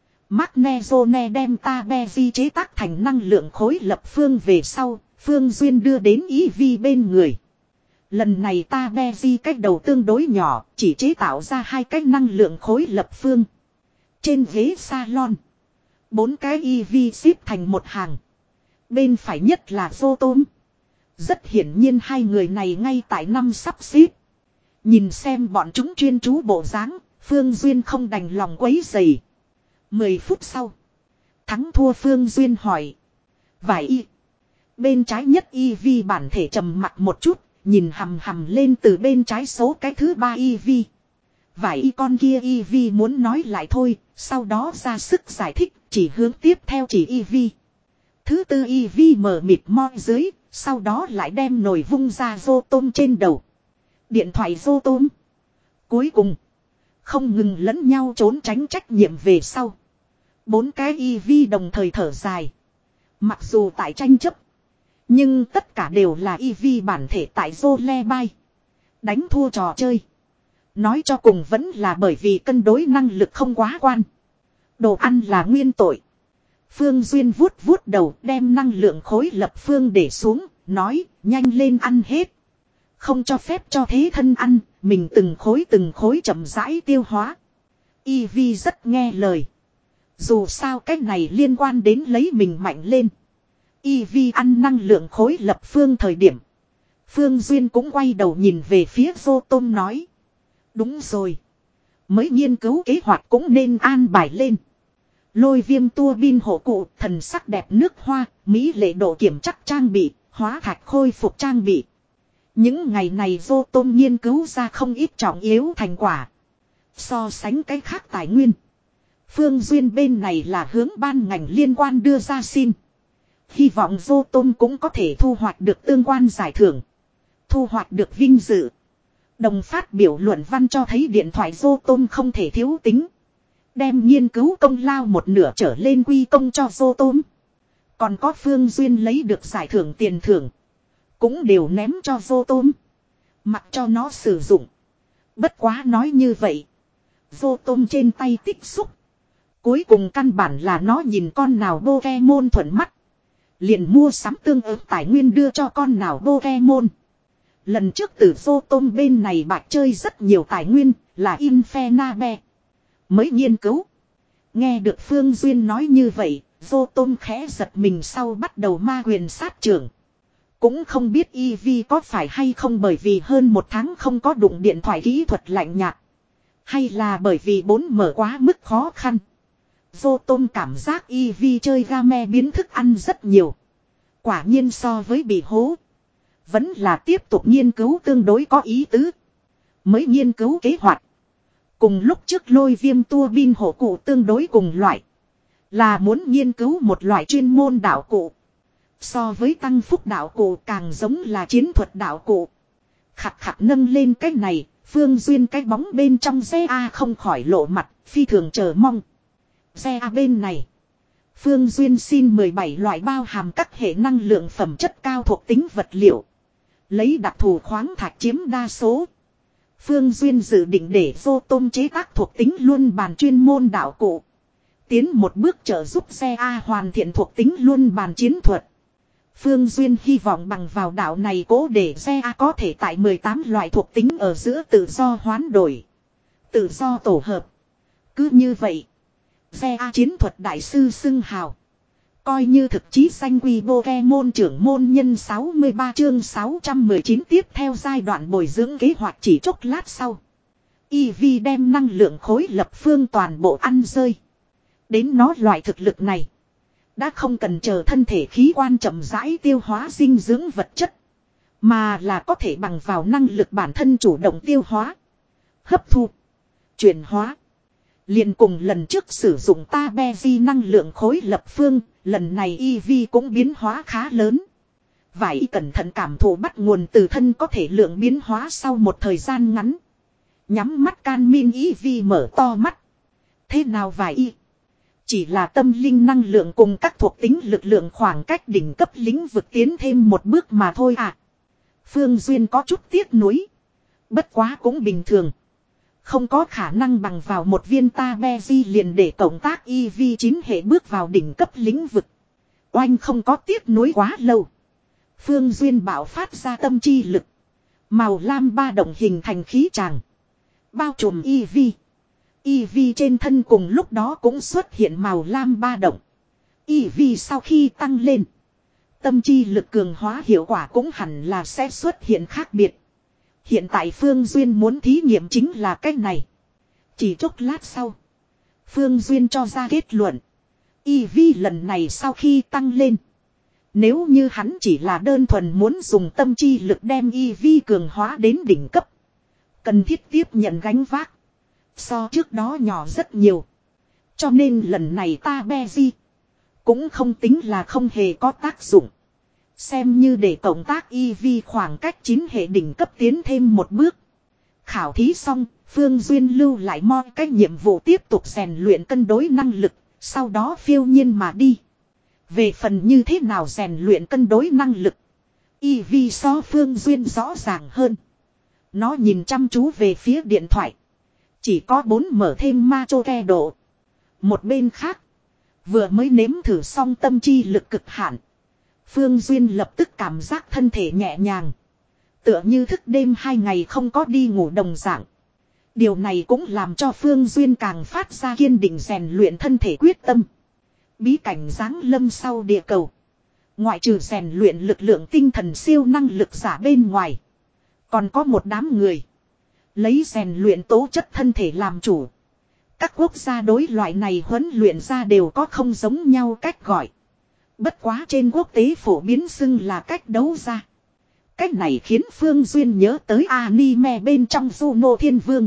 Magnezone đem Tabeji chế tác thành năng lượng khối lập phương về sau, Phương Duyên đưa đến Eevee bên người. Lần này Tabeji cách đầu tương đối nhỏ, chỉ chế tạo ra hai cái năng lượng khối lập phương. Trên ghế salon, bốn cái Eevee xếp thành một hàng. Bên phải nhất là Photom. Rất hiển nhiên hai người này ngay tại năm sắp xếp. Nhìn xem bọn chúng chuyên chú bộ dáng, Phương Duyên không đành lòng quấy rầy. Mười phút sau. Thắng thua Phương Duyên hỏi. Vài y. Bên trái nhất Eevee bản thể trầm mặt một chút, nhìn hầm hầm lên từ bên trái số cái thứ ba Eevee. Vài y con kia Eevee muốn nói lại thôi, sau đó ra sức giải thích, chỉ hướng tiếp theo chỉ Eevee. Thứ tư Eevee mở mịt moi dưới, sau đó lại đem nồi vung ra rô tôm trên đầu. Điện thoại rô tôm. Cuối cùng. Không ngừng lẫn nhau trốn tránh trách nhiệm về sau. Bốn cái Eevee đồng thời thở dài. Mặc dù tại tranh chấp. Nhưng tất cả đều là Eevee bản thể tại Jollibee. Đánh thua trò chơi. Nói cho cùng vẫn là bởi vì cân đối năng lực không quá quan. Đồ ăn là nguyên tội. Phương Duyên vuốt vuốt đầu đem năng lượng khối lập phương để xuống. Nói nhanh lên ăn hết. Không cho phép cho thế thân ăn, mình từng khối từng khối chậm rãi tiêu hóa. Ivy rất nghe lời. Dù sao cái này liên quan đến lấy mình mạnh lên. Ivy ăn năng lượng khối lập phương thời điểm. Phương Duyên cũng quay đầu nhìn về phía Vô Tôm nói. Đúng rồi. Mới nghiên cứu kế hoạch cũng nên an bài lên. Lôi viêm tua bin hộ cụ, thần sắc đẹp nước hoa, mỹ lệ độ kiểm chắc trang bị, hóa thạch khôi phục trang bị. Những ngày này Vô Tôm nghiên cứu ra không ít trọng yếu thành quả. So sánh cái khác tài nguyên. Phương Duyên bên này là hướng ban ngành liên quan đưa ra xin. Hy vọng Vô Tôm cũng có thể thu hoạch được tương quan giải thưởng. Thu hoạch được vinh dự. Đồng phát biểu luận văn cho thấy điện thoại Vô Tôm không thể thiếu tính. Đem nghiên cứu công lao một nửa trở lên quy công cho Vô Tôm. Còn có Phương Duyên lấy được giải thưởng tiền thưởng. Cũng đều ném cho Vô Tôm. Mặc cho nó sử dụng. Bất quá nói như vậy. Vô Tôm trên tay tích xúc. Cuối cùng căn bản là nó nhìn con nào Pokemon thuận mắt. Liền mua sắm tương ứng tài nguyên đưa cho con nào Pokemon. Lần trước từ Vô Tôm bên này bạc chơi rất nhiều tài nguyên là Infernape. Mới nghiên cứu. Nghe được Phương Duyên nói như vậy, Vô Tôm khẽ giật mình sau bắt đầu ma quyền sát trưởng. Cũng không biết Eevee có phải hay không bởi vì hơn một tháng không có đụng điện thoại kỹ thuật lạnh nhạt. Hay là bởi vì bốn mở quá mức khó khăn. Vô Tôm cảm giác Eevee chơi game biến thức ăn rất nhiều. Quả nhiên so với bị hố. Vẫn là tiếp tục nghiên cứu tương đối có ý tứ. Mới nghiên cứu kế hoạch. Cùng lúc trước lôi viêm tua bin hộ cụ tương đối cùng loại. Là muốn nghiên cứu một loại chuyên môn đạo cụ. So với tăng phúc đạo cụ càng giống là chiến thuật đạo cụ. Khặt khặt nâng lên cái này, Phương Duyên cái bóng bên trong xe A không khỏi lộ mặt, phi thường chờ mong. Xe A bên này. Phương Duyên xin mười bảy loại bao hàm các hệ năng lượng phẩm chất cao thuộc tính vật liệu. Lấy đặc thù khoáng thạch chiếm đa số. Phương Duyên dự định để Vô Tôm chế tác thuộc tính luân bàn chuyên môn đạo cụ. Tiến một bước trợ giúp xe A hoàn thiện thuộc tính luân bàn chiến thuật. Phương Duyên hy vọng bằng vào đạo này cố để xe A có thể tại mười tám loại thuộc tính ở giữa tự do hoán đổi. Tự do tổ hợp. Cứ như vậy. Xe A chiến thuật đại sư xưng hào. Coi như thực chí danh quy Pokemon trưởng môn nhân sáu mươi ba chương sáu trăm mười chín tiếp theo giai đoạn bồi dưỡng kế hoạch chỉ chốc lát sau. Eevee đem năng lượng khối lập phương toàn bộ ăn rơi. Đến nó loại thực lực này. Đã không cần chờ thân thể khí quan chậm rãi tiêu hóa dinh dưỡng vật chất. Mà là có thể bằng vào năng lực bản thân chủ động tiêu hóa. Hấp thu. Chuyển hóa. Liền cùng lần trước sử dụng Tabeji năng lượng khối lập phương. Lần này Eevee cũng biến hóa khá lớn. Vải cẩn thận cảm thụ bắt nguồn từ thân có thể lượng biến hóa sau một thời gian ngắn. Nhắm mắt can min Eevee mở to mắt. Thế nào vải y? Chỉ là tâm linh năng lượng cùng các thuộc tính lực lượng khoảng cách đỉnh cấp lĩnh vực tiến thêm một bước mà thôi à. Phương Duyên có chút tiếc nuối. Bất quá cũng bình thường. Không có khả năng bằng vào một viên Tabeji liền để cộng tác Eevee chín hệ bước vào đỉnh cấp lĩnh vực. Oanh không có tiếc nuối quá lâu. Phương Duyên bảo phát ra tâm chi lực. Màu lam ba động hình thành khí tràng. Bao trùm Eevee. Eevee trên thân cùng lúc đó cũng xuất hiện màu lam ba động. Eevee sau khi tăng lên. Tâm chi lực cường hóa hiệu quả cũng hẳn là sẽ xuất hiện khác biệt. Hiện tại Phương Duyên muốn thí nghiệm chính là cách này. Chỉ chốc lát sau. Phương Duyên cho ra kết luận. Eevee lần này sau khi tăng lên. Nếu như hắn chỉ là đơn thuần muốn dùng tâm chi lực đem Eevee cường hóa đến đỉnh cấp. Cần thiết tiếp nhận gánh vác. So trước đó nhỏ rất nhiều. Cho nên lần này Tabeji cũng không tính là không hề có tác dụng. Xem như để cộng tác Eevee khoảng cách chín hệ đỉnh cấp tiến thêm một bước. Khảo thí xong, Phương Duyên lưu lại mọi cái nhiệm vụ tiếp tục rèn luyện cân đối năng lực, sau đó phiêu nhiên mà đi. Về phần như thế nào rèn luyện cân đối năng lực, Eevee so Phương Duyên rõ ràng hơn. Nó nhìn chăm chú về phía điện thoại. Chỉ có bốn mở thêm ma chô ke độ. Một bên khác, vừa mới nếm thử xong tâm chi lực cực hạn. Phương Duyên lập tức cảm giác thân thể nhẹ nhàng. Tựa như thức đêm hai ngày không có đi ngủ đồng dạng. Điều này cũng làm cho Phương Duyên càng phát ra kiên định rèn luyện thân thể quyết tâm. Bí cảnh giáng lâm sau địa cầu. Ngoại trừ rèn luyện lực lượng tinh thần siêu năng lực giả bên ngoài. Còn có một đám người. Lấy rèn luyện tố chất thân thể làm chủ. Các quốc gia đối loại này huấn luyện ra đều có không giống nhau cách gọi. Bất quá trên quốc tế phổ biến xưng là cách đấu ra. Cách này khiến Phương Duyên nhớ tới anime bên trong Juno Thiên Vương.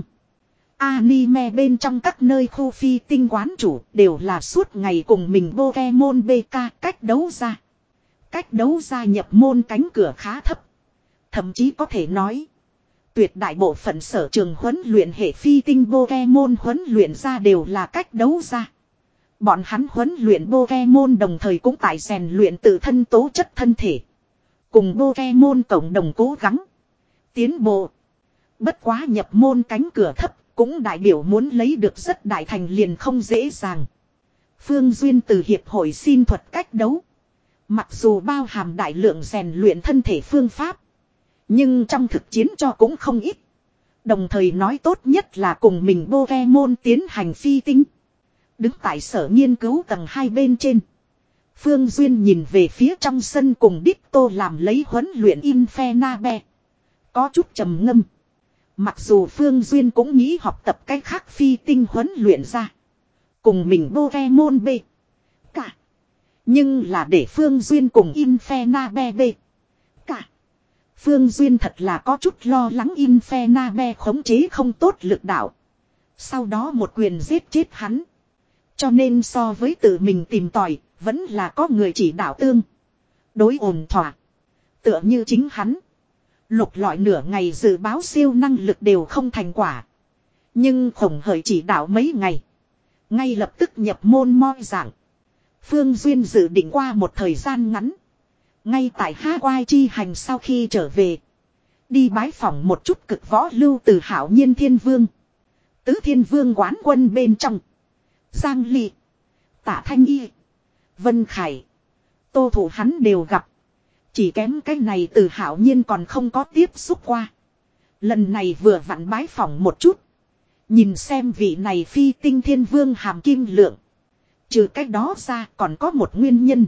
Anime bên trong các nơi khu phi tinh quán chủ đều là suốt ngày cùng mình Pokemon bê ca cách đấu ra. Cách đấu ra nhập môn cánh cửa khá thấp. Thậm chí có thể nói. Tuyệt đại bộ phận sở trường huấn luyện hệ phi tinh Pokemon huấn luyện ra đều là cách đấu ra. Bọn hắn huấn luyện Pokemon đồng thời cũng tại rèn luyện tự thân tố chất thân thể. Cùng Pokemon cộng đồng cố gắng. Tiến bộ. Bất quá nhập môn cánh cửa thấp cũng đại biểu muốn lấy được rất đại thành liền không dễ dàng. Phương Duyên từ hiệp hội xin thuật cách đấu. Mặc dù bao hàm đại lượng rèn luyện thân thể phương pháp. Nhưng trong thực chiến cho cũng không ít. Đồng thời nói tốt nhất là cùng mình Pokemon tiến hành phi tinh. Đứng tại sở nghiên cứu tầng hai bên trên. Phương Duyên nhìn về phía trong sân cùng Ditto làm lấy huấn luyện Infernape. Có chút trầm ngâm. Mặc dù Phương Duyên cũng nghĩ học tập cách khác phi tinh huấn luyện ra. Cùng mình Pokemon B. Cả. Nhưng là để Phương Duyên cùng Infernape B. Cả. Phương Duyên thật là có chút lo lắng Infernape khống chế không tốt lực đạo. Sau đó một quyền giết chết hắn. Cho nên so với tự mình tìm tòi, vẫn là có người chỉ đạo tương. Đối ổn thỏa. Tựa như chính hắn. Lục lọi nửa ngày dự báo siêu năng lực đều không thành quả. Nhưng khổng hởi chỉ đạo mấy ngày. Ngay lập tức nhập môn moi dạng. Phương Duyên dự định qua một thời gian ngắn. Ngay tại Hawaii chi hành sau khi trở về. Đi bái phỏng một chút cực võ lưu từ Hảo Nhiên Thiên Vương. Tứ Thiên Vương quán quân bên trong. Giang Ly. Tạ Thanh Y. Vân Khải. Tô Thủ hắn đều gặp. Chỉ kém cái này từ Hảo Nhiên còn không có tiếp xúc qua. Lần này vừa vặn bái phỏng một chút. Nhìn xem vị này phi tinh thiên vương hàm kim lượng. Trừ cách đó ra còn có một nguyên nhân.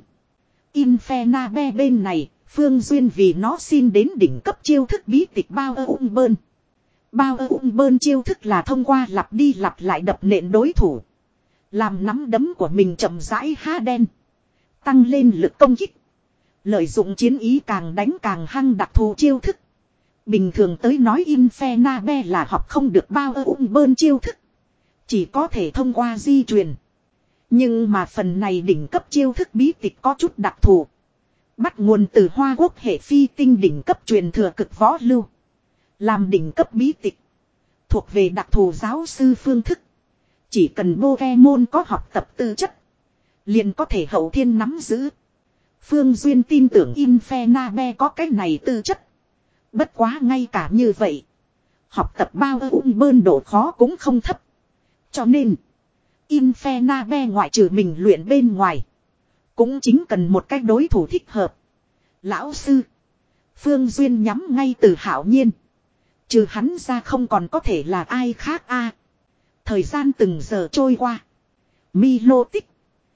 Infernape bên này, Phương Duyên vì nó xin đến đỉnh cấp chiêu thức bí tịch bao ơ ung bơn. Bao ơ ung bơn chiêu thức là thông qua lặp đi lặp lại đập nện đối thủ. Làm nắm đấm của mình chậm rãi há đen. Tăng lên lực công kích. Lợi dụng chiến ý càng đánh càng hăng đặc thù chiêu thức. Bình thường tới nói Infernape là học không được bao ơ ung bơn chiêu thức. Chỉ có thể thông qua di truyền. Nhưng mà phần này đỉnh cấp chiêu thức bí tịch có chút đặc thù. Bắt nguồn từ Hoa Quốc hệ phi tinh đỉnh cấp truyền thừa cực võ lưu. Làm đỉnh cấp bí tịch. Thuộc về đặc thù giáo sư phương thức. Chỉ cần Pokemon có học tập tư chất. Liền có thể hậu thiên nắm giữ. Phương Duyên tin tưởng Infernape có cái này tư chất. Bất quá ngay cả như vậy. Học tập bao ung bơn độ khó cũng không thấp. Cho nên. Infernape ngoại trừ mình luyện bên ngoài. Cũng chính cần một cách đối thủ thích hợp. Lão sư. Phương Duyên nhắm ngay từ Hảo Nhiên. Trừ hắn ra không còn có thể là ai khác a. Thời gian từng giờ trôi qua. Milotic.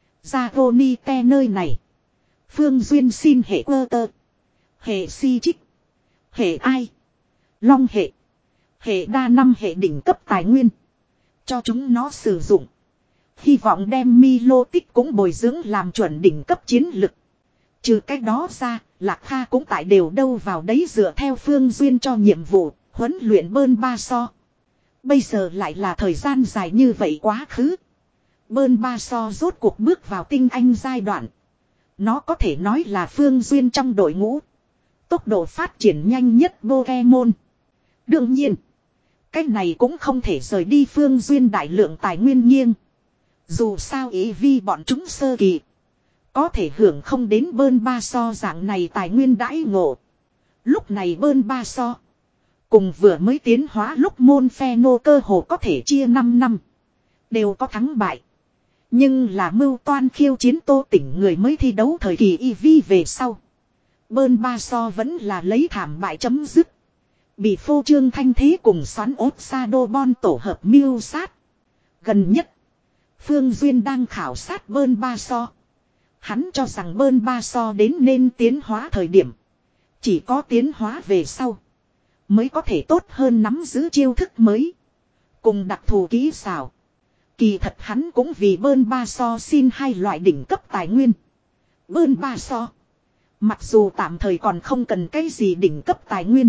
Zagonite nơi này. Phương Duyên xin hệ quơ tơ. Hệ si trích. Hệ ai. Long hệ. Hệ đa năm hệ đỉnh cấp tài nguyên. Cho chúng nó sử dụng. Hy vọng đem Milotic cũng bồi dưỡng làm chuẩn đỉnh cấp chiến lực. Trừ cách đó ra, Lạc Kha cũng tại đều đâu vào đấy dựa theo Phương Duyên cho nhiệm vụ, huấn luyện bơn ba so. Bây giờ lại là thời gian dài như vậy quá khứ. Bơn ba so rốt cuộc bước vào tinh anh giai đoạn. Nó có thể nói là Phương Duyên trong đội ngũ. Tốc độ phát triển nhanh nhất Pokemon. Đương nhiên, cái này cũng không thể rời đi Phương Duyên đại lượng tài nguyên nghiêng. Dù sao ý vi bọn chúng sơ kỳ. Có thể hưởng không đến bơn ba so dạng này tài nguyên đãi ngộ. Lúc này bơn ba so. Cùng vừa mới tiến hóa lúc môn pheno cơ hồ có thể chia năm năm. Đều có thắng bại. Nhưng là mưu toan khiêu chiến Tô Tỉnh người mới thi đấu thời kỳ i vê về sau. Bơn ba so vẫn là lấy thảm bại chấm dứt. Bị phô trương thanh thế cùng xoắn ốt Sadobon tổ hợp mưu sát. Gần nhất. Phương Duyên đang khảo sát bơn ba so. Hắn cho rằng bơn ba so đến nên tiến hóa thời điểm. Chỉ có tiến hóa về sau. Mới có thể tốt hơn nắm giữ chiêu thức mới. Cùng đặc thù kỹ xảo. Kỳ thật hắn cũng vì bơn ba so xin hai loại đỉnh cấp tài nguyên. Bơn ba so. Mặc dù tạm thời còn không cần cái gì đỉnh cấp tài nguyên.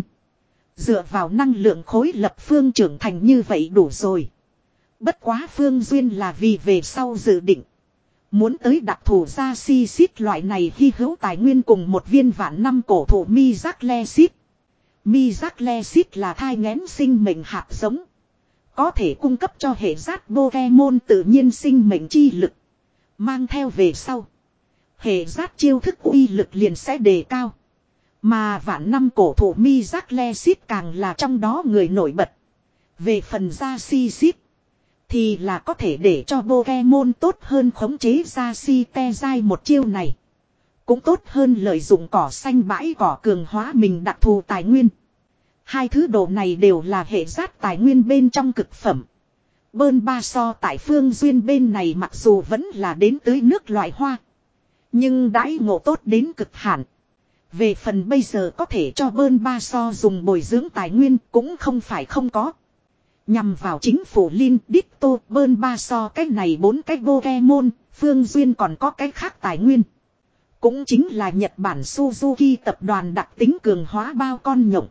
Dựa vào năng lượng khối lập phương trưởng thành như vậy đủ rồi. Bất quá Phương Duyên là vì về sau dự định. Muốn tới đặc thù ra si xít loại này hy hữu tài nguyên cùng một viên vạn năm cổ thụ mi giác le xít. Mi giác le xít là thai nghén sinh mệnh hạt giống. Có thể cung cấp cho hệ giác Pokemon tự nhiên sinh mệnh chi lực. Mang theo về sau. Hệ giác chiêu thức uy lực liền sẽ đề cao. Mà vạn năm cổ thụ mi giác le xít càng là trong đó người nổi bật. Về phần ra si xít. Thì là có thể để cho Pokemon tốt hơn khống chế ra si te dai một chiêu này. Cũng tốt hơn lợi dụng cỏ xanh bãi cỏ cường hóa mình đặc thù tài nguyên. Hai thứ đồ này đều là hệ giác tài nguyên bên trong cực phẩm. Bơn ba so tại Phương Duyên bên này mặc dù vẫn là đến tưới nước loại hoa. Nhưng đãi ngộ tốt đến cực hạn. Về phần bây giờ có thể cho bơn ba so dùng bồi dưỡng tài nguyên cũng không phải không có. Nhằm vào chính phủ Linh, Ditto, bơn ba so cái này bốn cái Pokemon, Phương Duyên còn có cái khác tài nguyên. Cũng chính là Nhật Bản Suzuki tập đoàn đặc tính cường hóa bao con nhộng.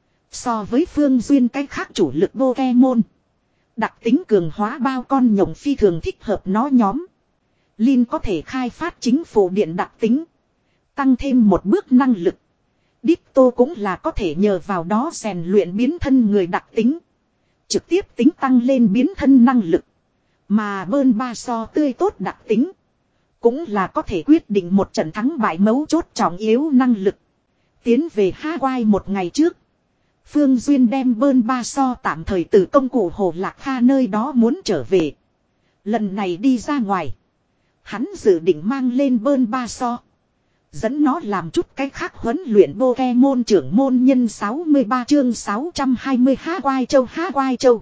So với Phương Duyên cái khác chủ lực Pokemon. Đặc tính cường hóa bao con nhộng phi thường thích hợp nó nhóm. Linh có thể khai phát chính phủ điện đặc tính. Tăng thêm một bước năng lực. Ditto cũng là có thể nhờ vào đó rèn luyện biến thân người đặc tính. Trực tiếp tính tăng lên biến thân năng lực. Mà bơn ba so tươi tốt đặc tính. Cũng là có thể quyết định một trận thắng bại mấu chốt trọng yếu năng lực. Tiến về Hawaii một ngày trước. Phương Duyên đem bơn ba so tạm thời từ công cụ Hồ Lạc Kha nơi đó muốn trở về. Lần này đi ra ngoài. Hắn dự định mang lên bơn ba so. Dẫn nó làm chút cái khác huấn luyện Pokemon trưởng môn nhân sáu mươi ba chương sáu trăm hai mươi Hawaii châu. Hawaii châu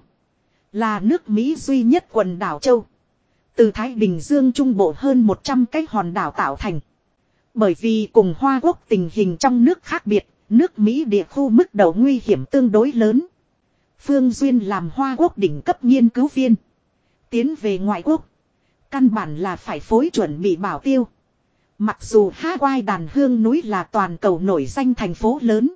là nước Mỹ duy nhất quần đảo châu. Từ Thái Bình Dương trung bộ hơn một trăm cái hòn đảo tạo thành. Bởi vì cùng Hoa Quốc tình hình trong nước khác biệt, nước Mỹ địa khu mức độ nguy hiểm tương đối lớn. Phương Duyên làm Hoa Quốc đỉnh cấp nghiên cứu viên. Tiến về ngoại quốc. Căn bản là phải phối chuẩn bị bảo tiêu. Mặc dù Hawaii đàn hương núi là toàn cầu nổi danh thành phố lớn.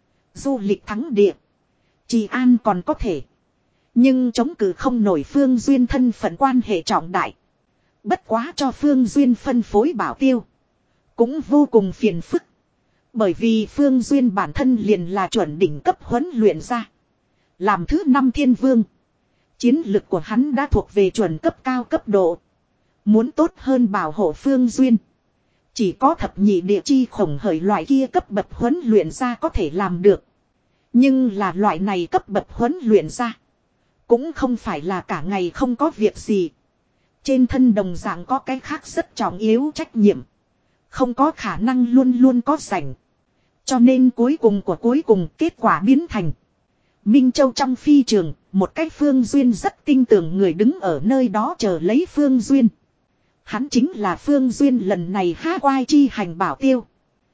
Du lịch thắng địa. Trị an còn có thể. Nhưng chống cự không nổi Phương Duyên thân phận quan hệ trọng đại. Bất quá cho Phương Duyên phân phối bảo tiêu. Cũng vô cùng phiền phức. Bởi vì Phương Duyên bản thân liền là chuẩn đỉnh cấp huấn luyện ra. Làm thứ năm thiên vương. Chiến lực của hắn đã thuộc về chuẩn cấp cao cấp độ. Muốn tốt hơn bảo hộ Phương Duyên. Chỉ có thập nhị địa chi khổng hởi loại kia cấp bậc huấn luyện ra có thể làm được. Nhưng là loại này cấp bậc huấn luyện ra. Cũng không phải là cả ngày không có việc gì. Trên thân đồng dạng có cái khác rất trọng yếu trách nhiệm. Không có khả năng luôn luôn có rảnh. Cho nên cuối cùng của cuối cùng kết quả biến thành. Minh Châu trong phi trường, một cái Phương Duyên rất tin tưởng người đứng ở nơi đó chờ lấy Phương Duyên. Hắn chính là Phương Duyên lần này Hawaii chi hành bảo tiêu.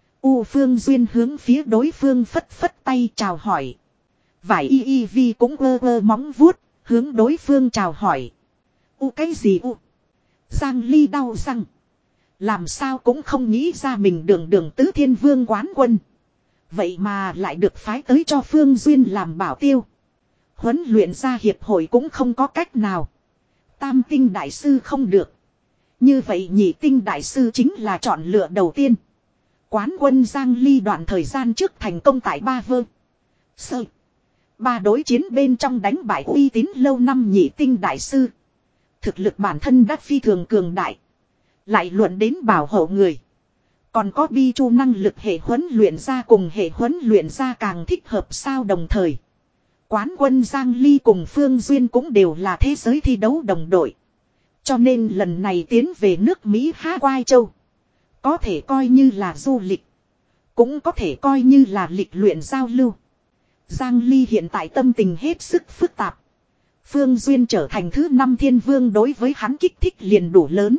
U Phương Duyên hướng phía đối phương phất phất tay chào hỏi. Vải y y vi cũng ơ ơ móng vuốt, hướng đối phương chào hỏi. U cái gì u? Giang Ly đau răng. Làm sao cũng không nghĩ ra mình đường đường tứ thiên vương quán quân. Vậy mà lại được phái tới cho Phương Duyên làm bảo tiêu. Huấn luyện ra hiệp hội cũng không có cách nào. Tam tinh đại sư không được. Như vậy nhị tinh đại sư chính là chọn lựa đầu tiên. Quán quân Giang Ly đoạn thời gian trước thành công tại Ba Vơ. Sơ. Ba đối chiến bên trong đánh bại uy tín lâu năm nhị tinh đại sư. Thực lực bản thân đã phi thường cường đại. Lại luận đến bảo hộ người. Còn có bi chu năng lực hệ huấn luyện ra cùng hệ huấn luyện ra càng thích hợp sao đồng thời. Quán quân Giang Ly cùng Phương Duyên cũng đều là thế giới thi đấu đồng đội. Cho nên lần này tiến về nước Mỹ Hawaii châu. Có thể coi như là du lịch. Cũng có thể coi như là lịch luyện giao lưu. Giang Ly hiện tại tâm tình hết sức phức tạp. Phương Duyên trở thành thứ năm thiên vương đối với hắn kích thích liền đủ lớn.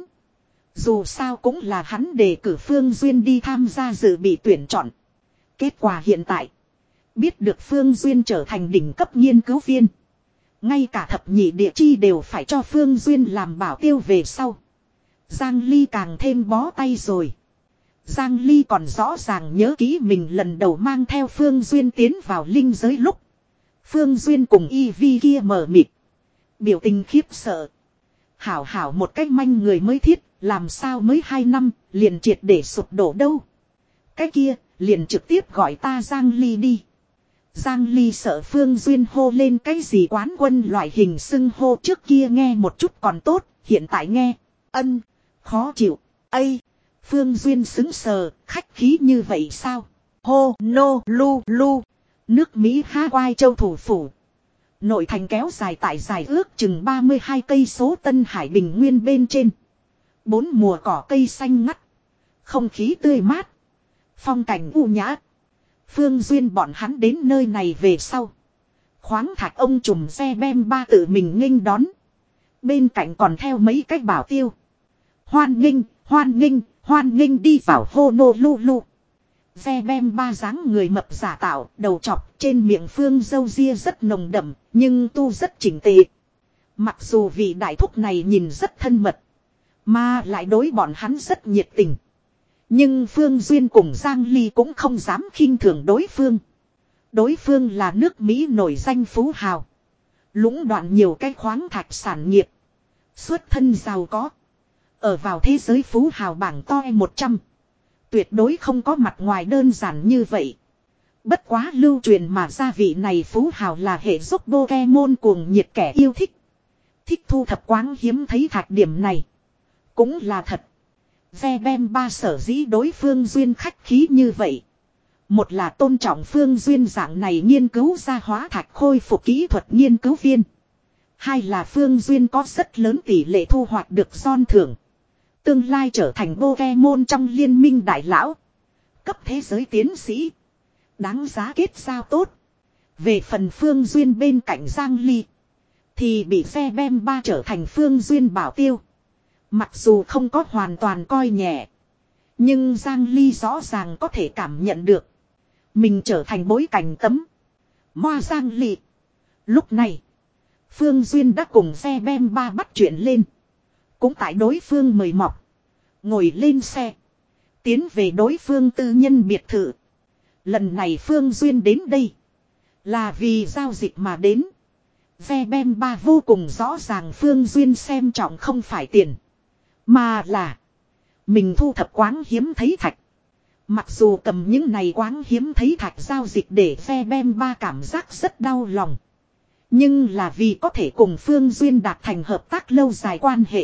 Dù sao cũng là hắn đề cử Phương Duyên đi tham gia dự bị tuyển chọn. Kết quả hiện tại. Biết được Phương Duyên trở thành đỉnh cấp nghiên cứu viên. Ngay cả thập nhị địa chi đều phải cho Phương Duyên làm bảo tiêu về sau. Giang Ly càng thêm bó tay rồi. Giang Ly còn rõ ràng nhớ kỹ mình lần đầu mang theo Phương Duyên tiến vào linh giới lúc. Phương Duyên cùng y vi kia mở mịt. Biểu tình khiếp sợ. Hảo hảo một cách manh người mới thiết, làm sao mới hai năm, liền triệt để sụp đổ đâu. Cái kia, liền trực tiếp gọi ta Giang Ly đi. Giang Ly sợ Phương Duyên hô lên cái gì quán quân loại hình xưng hô trước kia nghe một chút còn tốt, hiện tại nghe, ân, khó chịu, ây. Phương Duyên xứng sờ, khách khí như vậy sao? Hô, nô, lu, lu. Nước Mỹ Hawaii châu thủ phủ. Nội thành kéo dài tại dài ước chừng ba mươi hai cây số Tân Hải Bình Nguyên bên trên. Bốn mùa cỏ cây xanh ngắt. Không khí tươi mát. Phong cảnh u nhã. Phương Duyên bọn hắn đến nơi này về sau. Khoáng thạch ông trùm xe bem ba tự mình nghênh đón. Bên cạnh còn theo mấy cái bảo tiêu. Hoan nghênh, hoan nghênh, hoan nghênh đi vào Honolulu. Xe bem ba dáng người mập giả tạo, đầu chọc trên miệng Phương râu ria rất nồng đậm, nhưng tu rất chỉnh tề. Mặc dù vị đại thúc này nhìn rất thân mật, mà lại đối bọn hắn rất nhiệt tình. Nhưng Phương Duyên cùng Giang Ly cũng không dám khinh thường đối phương. Đối phương là nước Mỹ nổi danh phú hào. Lũng đoạn nhiều cái khoáng thạch sản nghiệp. Xuất thân giàu có. Ở vào thế giới phú hào bảng toi một trăm. Tuyệt đối không có mặt ngoài đơn giản như vậy. Bất quá lưu truyền mà gia vị này phú hào là hệ giúp Pokemon cuồng nhiệt kẻ yêu thích. Thích thu thập quáng hiếm thấy thạch điểm này. Cũng là thật. Ve bem ba sở dĩ đối Phương Duyên khách khí như vậy. Một là tôn trọng Phương Duyên dạng này nghiên cứu ra hóa thạch khôi phục kỹ thuật nghiên cứu viên. Hai là Phương Duyên có rất lớn tỷ lệ thu hoạch được giòn thưởng. Tương lai trở thành Pokemon trong liên minh đại lão. Cấp thế giới tiến sĩ. Đáng giá kết giao tốt. Về phần Phương Duyên bên cạnh Giang Ly. Thì bị Ve bem ba trở thành Phương Duyên bảo tiêu. Mặc dù không có hoàn toàn coi nhẹ. Nhưng Giang Ly rõ ràng có thể cảm nhận được. Mình trở thành bối cảnh tấm. Moa Giang Ly. Lúc này. Phương Duyên đã cùng Ve bem ba bắt chuyện lên. Cũng tại đối phương mời mọc. Ngồi lên xe. Tiến về đối phương tư nhân biệt thự. Lần này Phương Duyên đến đây. Là vì giao dịch mà đến. Ve bem ba vô cùng rõ ràng Phương Duyên xem trọng không phải tiền. Mà là. Mình thu thập quáng hiếm thấy thạch. Mặc dù cầm những này quáng hiếm thấy thạch giao dịch để Ve bem ba cảm giác rất đau lòng. Nhưng là vì có thể cùng Phương Duyên đạt thành hợp tác lâu dài quan hệ.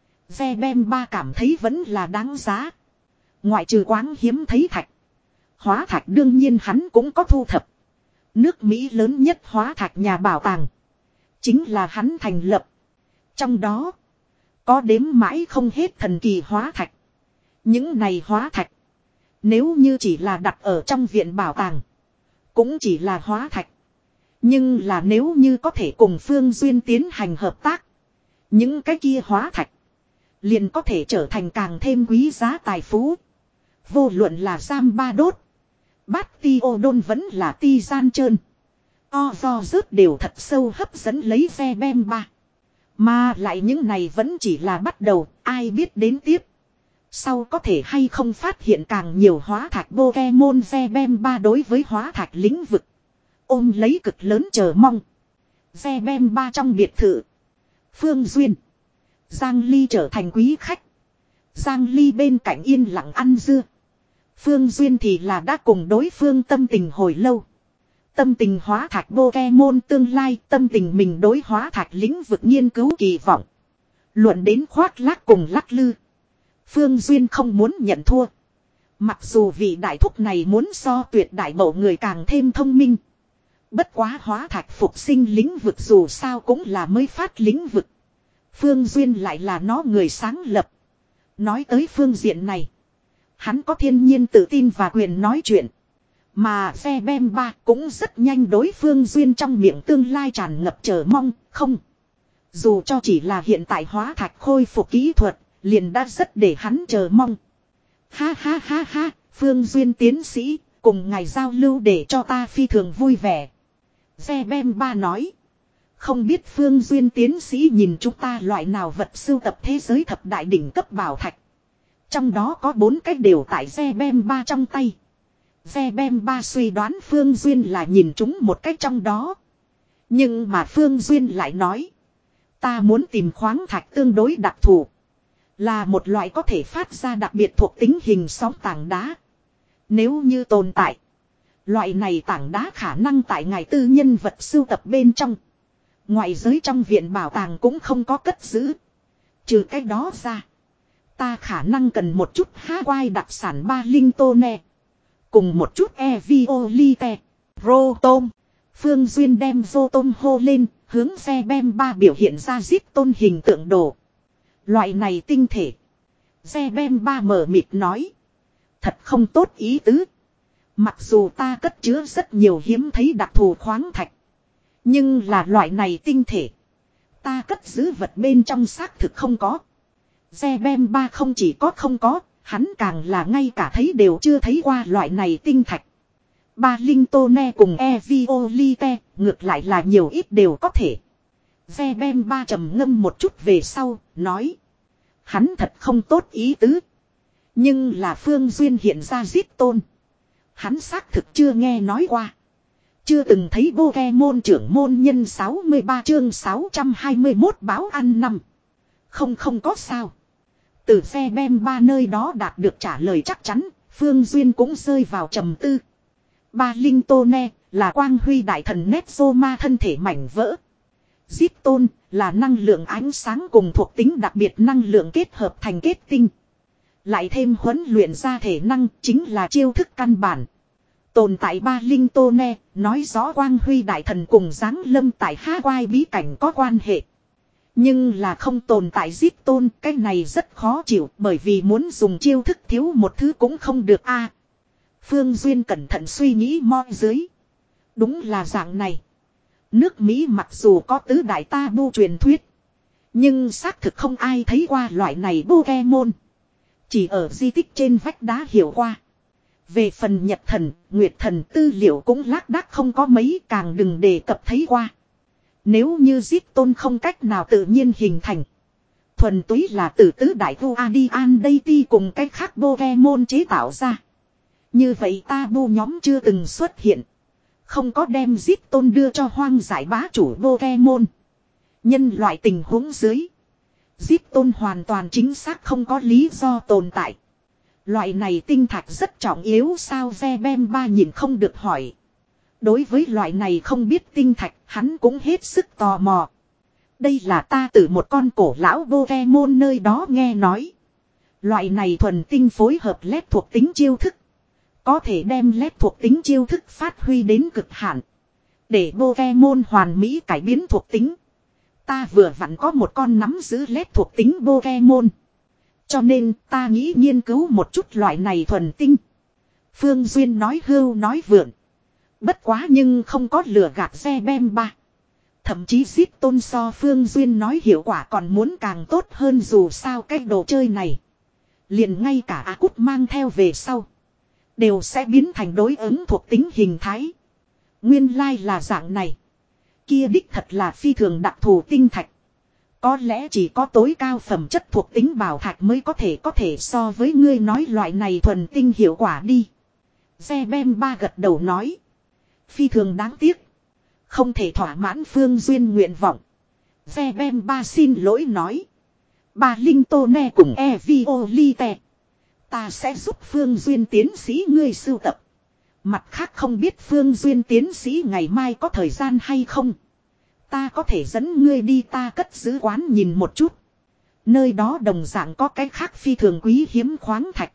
Ve bem ba cảm thấy vẫn là đáng giá. Ngoại trừ quáng hiếm thấy thạch. Hóa thạch đương nhiên hắn cũng có thu thập. Nước Mỹ lớn nhất hóa thạch nhà bảo tàng. Chính là hắn thành lập. Trong đó. Có đếm mãi không hết thần kỳ hóa thạch. Những này hóa thạch. Nếu như chỉ là đặt ở trong viện bảo tàng. Cũng chỉ là hóa thạch. Nhưng là nếu như có thể cùng Phương Duyên tiến hành hợp tác. Những cái kia hóa thạch. Liền có thể trở thành càng thêm quý giá tài phú. Vô luận là giam ba đốt. Bát ti ô đôn vẫn là ti gian trơn. O do rớt đều thật sâu hấp dẫn lấy Ve bem ba. Mà lại những này vẫn chỉ là bắt đầu, ai biết đến tiếp. Sau có thể hay không phát hiện càng nhiều hóa thạch Pokemon. Ve bem ba đối với hóa thạch lĩnh vực. Ôm lấy cực lớn chờ mong. Ve bem ba trong biệt thự. Phương Duyên. Giang Ly trở thành quý khách. Giang Ly bên cạnh yên lặng ăn dưa. Phương Duyên thì là đã cùng đối phương tâm tình hồi lâu. Tâm tình hóa thạch Pokemon tương lai, tâm tình mình đối hóa thạch lĩnh vực nghiên cứu kỳ vọng. Luận đến khoác lác cùng lắc lư. Phương Duyên không muốn nhận thua. Mặc dù vị đại thúc này muốn so tuyệt đại bộ người càng thêm thông minh. Bất quá hóa thạch phục sinh lĩnh vực dù sao cũng là mới phát lĩnh vực. Phương Duyên lại là nó người sáng lập. Nói tới phương diện này. Hắn có thiên nhiên tự tin và quyền nói chuyện. Mà Zebemba cũng rất nhanh đối Phương Duyên trong miệng tương lai tràn ngập chờ mong, không. Dù cho chỉ là hiện tại hóa thạch khôi phục kỹ thuật, liền đã rất để hắn chờ mong. Ha ha ha ha, Phương Duyên tiến sĩ, cùng ngài giao lưu để cho ta phi thường vui vẻ. Zebemba nói. Không biết Phương Duyên tiến sĩ nhìn chúng ta loại nào vật sưu tập thế giới thập đại đỉnh cấp bảo thạch. Trong đó có bốn cách đều tại Zebemba trong tay. Zebemba suy đoán Phương Duyên là nhìn chúng một cách trong đó. Nhưng mà Phương Duyên lại nói. Ta muốn tìm khoáng thạch tương đối đặc thù. Là một loại có thể phát ra đặc biệt thuộc tính hình sóng tảng đá. Nếu như tồn tại. Loại này tảng đá khả năng tại ngài tư nhân vật sưu tập bên trong. Ngoại giới trong viện bảo tàng cũng không có cất giữ. Trừ cái đó ra. Ta khả năng cần một chút Hawaii đặc sản ba linh tô nè. Cùng một chút Eviolite. Rotom. Phương Duyên đem Rotom hô lên. Hướng xe bem ba biểu hiện ra zip tôn hình tượng đồ. Loại này tinh thể. Xe bem ba mở mịt nói. Thật không tốt ý tứ. Mặc dù ta cất chứa rất nhiều hiếm thấy đặc thù khoáng thạch. Nhưng là loại này tinh thể. Ta cất giữ vật bên trong xác thực không có. Zebemba không chỉ có không có, hắn càng là ngay cả thấy đều chưa thấy qua loại này tinh thạch. Ba linh tô ne cùng Eviolite, ngược lại là nhiều ít đều có thể. Zebemba trầm ngâm một chút về sau, nói. Hắn thật không tốt ý tứ. Nhưng là Phương Duyên hiện ra giết tôn. Hắn xác thực chưa nghe nói qua. Chưa từng thấy Pokemon trưởng môn nhân sáu mươi ba chương sáu trăm hai mươi mốt báo ăn năm. Không không có sao. Từ xe bem ba nơi đó đạt được trả lời chắc chắn, Phương Duyên cũng rơi vào trầm tư. Ba linh tô ne là quang huy đại thần Netsoma thân thể mảnh vỡ. Zip tôn là năng lượng ánh sáng cùng thuộc tính đặc biệt năng lượng kết hợp thành kết tinh. Lại thêm huấn luyện ra thể năng chính là chiêu thức căn bản. Tồn tại ba linh tô ne, nói rõ quang huy đại thần cùng giáng lâm tại Hawaii bí cảnh có quan hệ. Nhưng là không tồn tại giết tôn, cái này rất khó chịu bởi vì muốn dùng chiêu thức thiếu một thứ cũng không được a. Phương Duyên cẩn thận suy nghĩ mo dưới. Đúng là dạng này. Nước Mỹ mặc dù có tứ đại tabu truyền thuyết. Nhưng xác thực không ai thấy qua loại này Pokemon. Chỉ ở di tích trên vách đá hiểu qua. Về phần Nhật thần, Nguyệt thần tư liệu cũng lác đác không có mấy, càng đừng đề cập thấy qua. Nếu như giết tôn không cách nào tự nhiên hình thành. Thuần túy là từ tứ đại Guardian Deity cùng cách khác Pokemon chế tạo ra. Như vậy tabu nhóm chưa từng xuất hiện. Không có đem giết tôn đưa cho hoang giải bá chủ Pokemon. Nhân loại tình huống dưới. Giết tôn hoàn toàn chính xác không có lý do tồn tại. Loại này tinh thạch rất trọng yếu sao Zebemba nhìn không được hỏi. Đối với loại này không biết tinh thạch hắn cũng hết sức tò mò. Đây là ta từ một con cổ lão Pokemon nơi đó nghe nói. Loại này thuần tinh phối hợp led thuộc tính chiêu thức. Có thể đem led thuộc tính chiêu thức phát huy đến cực hạn. Để Pokemon hoàn mỹ cải biến thuộc tính. Ta vừa vặn có một con nắm giữ led thuộc tính Pokemon. Cho nên ta nghĩ nghiên cứu một chút loại này thuần tinh. Phương Duyên nói hưu nói vượn. Bất quá nhưng không có lừa gạt Zebemba. Thậm chí giết tôn so Phương Duyên nói hiệu quả còn muốn càng tốt hơn dù sao cái đồ chơi này. Liền ngay cả A Cút mang theo về sau. Đều sẽ biến thành đối ứng thuộc tính hình thái. Nguyên lai là dạng này. Kia đích thật là phi thường đặc thù tinh thạch. Có lẽ chỉ có tối cao phẩm chất thuộc tính bảo thạch mới có thể có thể so với ngươi nói loại này thuần tinh hiệu quả đi. Zebemba gật đầu nói. Phi thường đáng tiếc. Không thể thỏa mãn Phương Duyên nguyện vọng. Zebemba xin lỗi nói. Bà Linh Tô Ne cùng Eviolite. Ta sẽ giúp Phương Duyên tiến sĩ ngươi sưu tập. Mặt khác không biết Phương Duyên tiến sĩ ngày mai có thời gian hay không. Ta có thể dẫn ngươi đi ta cất giữ quán nhìn một chút. Nơi đó đồng dạng có cái khác phi thường quý hiếm khoáng thạch.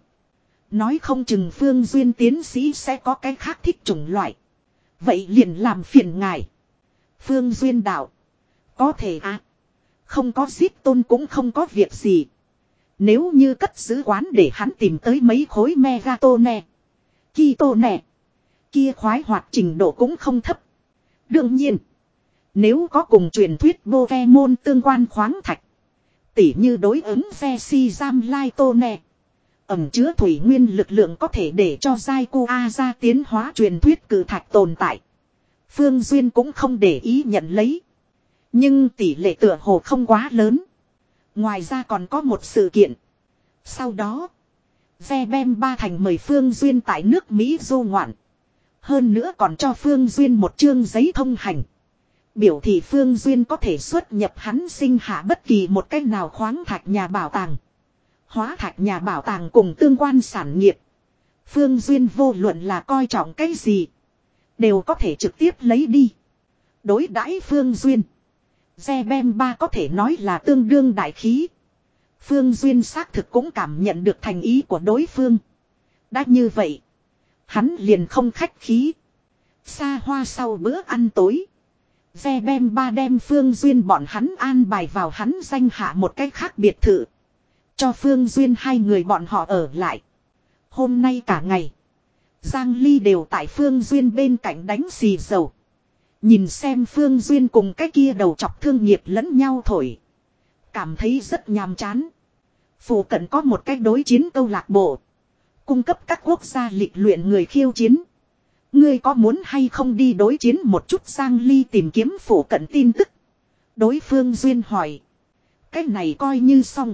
Nói không chừng Phương Duyên tiến sĩ sẽ có cái khác thích chủng loại. Vậy liền làm phiền ngài. Phương Duyên đạo. Có thể à. Không có giết tôn cũng không có việc gì. Nếu như cất giữ quán để hắn tìm tới mấy khối megatone, kitone, Kia khoái hoạt trình độ cũng không thấp. Đương nhiên, nếu có cùng truyền thuyết Pokemon tương quan khoáng thạch, tỉ như đối ứng Vesi Jamlaitone, ẩm chứa thủy nguyên lực lượng có thể để cho Raikou ra tiến hóa truyền thuyết cử thạch tồn tại, Phương Duyên cũng không để ý nhận lấy. Nhưng tỷ lệ tựa hồ không quá lớn. Ngoài ra còn có một sự kiện. Sau đó, Vebem Ba Thành mời Phương Duyên tại nước Mỹ du ngoạn. Hơn nữa còn cho Phương Duyên một chương giấy thông hành. Biểu thị Phương Duyên có thể xuất nhập hắn sinh hạ bất kỳ một cách nào khoáng thạch nhà bảo tàng. Hóa thạch nhà bảo tàng cùng tương quan sản nghiệp. Phương Duyên vô luận là coi trọng cái gì, đều có thể trực tiếp lấy đi. Đối đãi Phương Duyên, Vebem Ba có thể nói là tương đương đại khí. Phương Duyên xác thực cũng cảm nhận được thành ý của đối phương. Đã như vậy, hắn liền không khách khí. Xa hoa sau bữa ăn tối, Vebem Ba đem Phương Duyên bọn hắn an bài vào hắn danh hạ một cách khác biệt thự. Cho Phương Duyên hai người bọn họ ở lại. Hôm nay cả ngày, Giang Ly đều tại Phương Duyên bên cạnh đánh xì dầu. Nhìn xem Phương Duyên cùng cái kia đầu chọc thương nghiệp lẫn nhau thổi, cảm thấy rất nhàm chán. Phụ cận có một cái đối chiến câu lạc bộ, cung cấp các quốc gia lịch luyện người khiêu chiến. Ngươi có muốn hay không đi đối chiến một chút? Giang Ly tìm kiếm phụ cận tin tức. Đối Phương Duyên hỏi. Cái này coi như xong.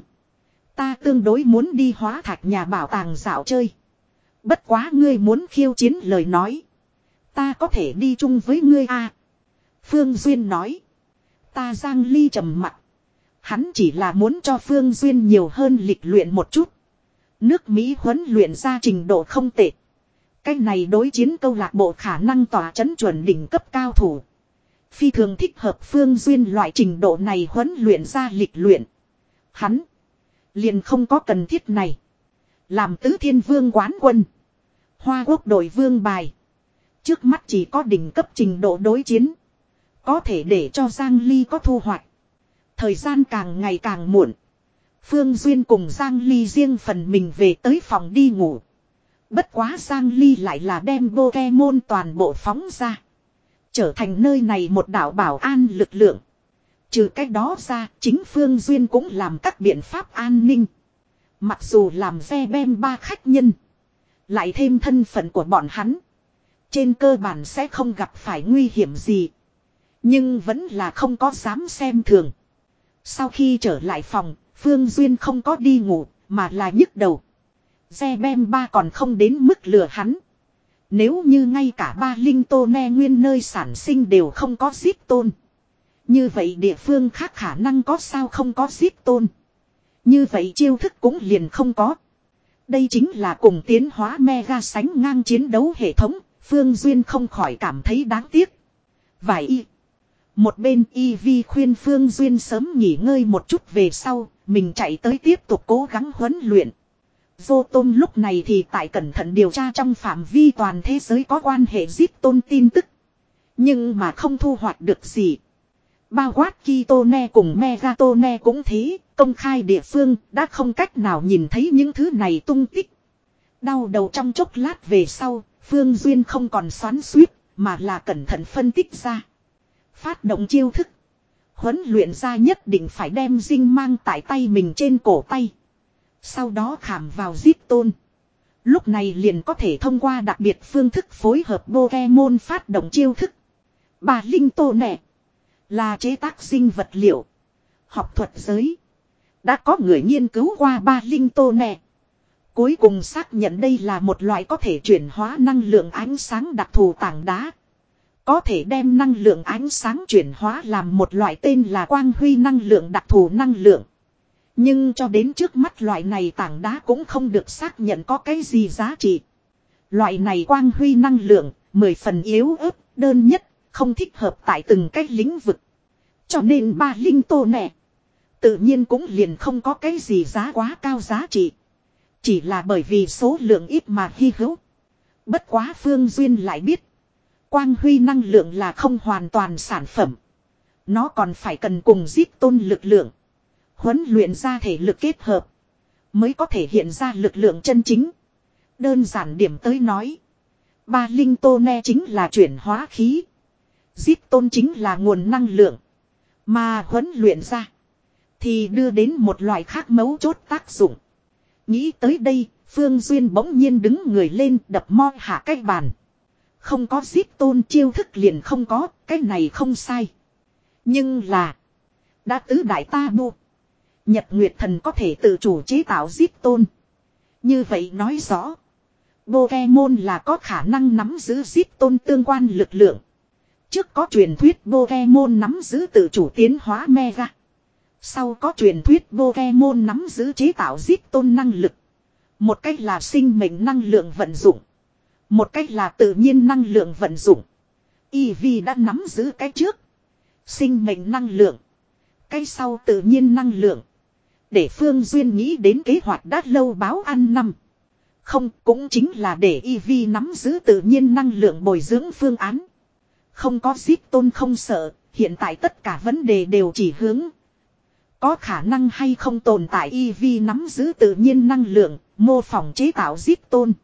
Ta tương đối muốn đi hóa thạch nhà bảo tàng dạo chơi. Bất quá ngươi muốn khiêu chiến lời nói, ta có thể đi chung với ngươi à? Phương Duyên nói. Ta Giang Ly trầm mặt. Hắn chỉ là muốn cho Phương Duyên nhiều hơn lịch luyện một chút. Nước Mỹ huấn luyện ra trình độ không tệ. Cái này đối chiến câu lạc bộ khả năng tỏa chấn chuẩn đỉnh cấp cao thủ. Phi thường thích hợp Phương Duyên loại trình độ này huấn luyện ra lịch luyện. Hắn liền không có cần thiết này. Làm tứ thiên vương quán quân, Hoa Quốc đội vương bài, trước mắt chỉ có đỉnh cấp trình độ đối chiến có thể để cho Giang Ly có thu hoạch. Thời gian càng ngày càng muộn, Phương Duyên cùng Giang Ly riêng phần mình về tới phòng đi ngủ. Bất quá Giang Ly lại là đem Pokemon toàn bộ phóng ra, trở thành nơi này một đảo bảo an lực lượng. Trừ cách đó ra, chính Phương Duyên cũng làm các biện pháp an ninh. Mặc dù làm Vebem Ba khách nhân, lại thêm thân phận của bọn hắn, trên cơ bản sẽ không gặp phải nguy hiểm gì. Nhưng vẫn là không có dám xem thường. Sau khi trở lại phòng, Phương Duyên không có đi ngủ, mà là nhức đầu. Vebem Ba còn không đến mức lừa hắn. Nếu như ngay cả ba linh tô ne nguyên nơi sản sinh đều không có giết tôn, như vậy địa phương khác khả năng có sao không có giết tôn. Như vậy chiêu thức cũng liền không có. Đây chính là cùng tiến hóa mega sánh ngang chiến đấu hệ thống. Phương Duyên không khỏi cảm thấy đáng tiếc. Vài y. Một bên y vi khuyên Phương Duyên sớm nghỉ ngơi một chút về sau, mình chạy tới tiếp tục cố gắng huấn luyện. Vô Tôn lúc này thì tại cẩn thận điều tra trong phạm vi toàn thế giới có quan hệ giết tôn tin tức. Nhưng mà không thu hoạch được gì. Bao quát Kitone cùng Megatone cũng thế, công khai địa phương đã không cách nào nhìn thấy những thứ này tung tích. Đau đầu trong chốc lát về sau, Phương Duyên không còn xoắn xuýt, mà là cẩn thận phân tích ra. Phát động chiêu thức. Huấn luyện ra nhất định phải đem dinh mang tại tay mình trên cổ tay. Sau đó khảm vào giết tôn. Lúc này liền có thể thông qua đặc biệt phương thức phối hợp Pokemon phát động chiêu thức. Bà Linh Tô nè, là chế tác sinh vật liệu. Học thuật giới đã có người nghiên cứu qua ba linh tô nè. Cuối cùng xác nhận đây là một loại có thể chuyển hóa năng lượng ánh sáng đặc thù tảng đá. Có thể đem năng lượng ánh sáng chuyển hóa làm một loại tên là quang huy năng lượng đặc thù năng lượng. Nhưng cho đến trước mắt loại này tảng đá cũng không được xác nhận có cái gì giá trị. Loại này quang huy năng lượng, mười phần yếu ớt, đơn nhất, không thích hợp tại từng cái lĩnh vực. Cho nên ba linh tô nè, tự nhiên cũng liền không có cái gì giá quá cao giá trị. Chỉ là bởi vì số lượng ít mà hy hữu. Bất quá Phương Duyên lại biết, quang huy năng lượng là không hoàn toàn sản phẩm. Nó còn phải cần cùng giết tôn lực lượng, huấn luyện ra thể lực kết hợp, mới có thể hiện ra lực lượng chân chính. Đơn giản điểm tới nói, Ba linh tôn ne chính là chuyển hóa khí. Zip tôn chính là nguồn năng lượng. Mà huấn luyện ra. Thì đưa đến một loại khác mấu chốt tác dụng. Nghĩ tới đây, Phương Duyên bỗng nhiên đứng người lên đập mo hạ cái bàn. Không có Zip tôn chiêu thức liền không có, cái này không sai. Nhưng là. Đã tứ đại ta bu. Nhật Nguyệt Thần có thể tự chủ chế tạo Zip tôn. Như vậy nói rõ. Pokemon là có khả năng nắm giữ Zip tôn tương quan lực lượng. Trước có truyền thuyết Pokemon nắm giữ tự chủ tiến hóa Mega. Sau có truyền thuyết Pokemon nắm giữ chế tạo Zip tôn năng lực. Một cách là sinh mệnh năng lượng vận dụng. Một cách là tự nhiên năng lượng vận dụng. Eevee đã nắm giữ cái trước. Sinh mệnh năng lượng. Cái sau tự nhiên năng lượng. Để Phương Duyên nghĩ đến kế hoạch đã lâu báo ăn năm. Không, cũng chính là để Eevee nắm giữ tự nhiên năng lượng bồi dưỡng phương án. Không có Zip tôn không sợ, hiện tại tất cả vấn đề đều chỉ hướng. Có khả năng hay không tồn tại Eevee nắm giữ tự nhiên năng lượng, mô phỏng chế tạo Zip tôn.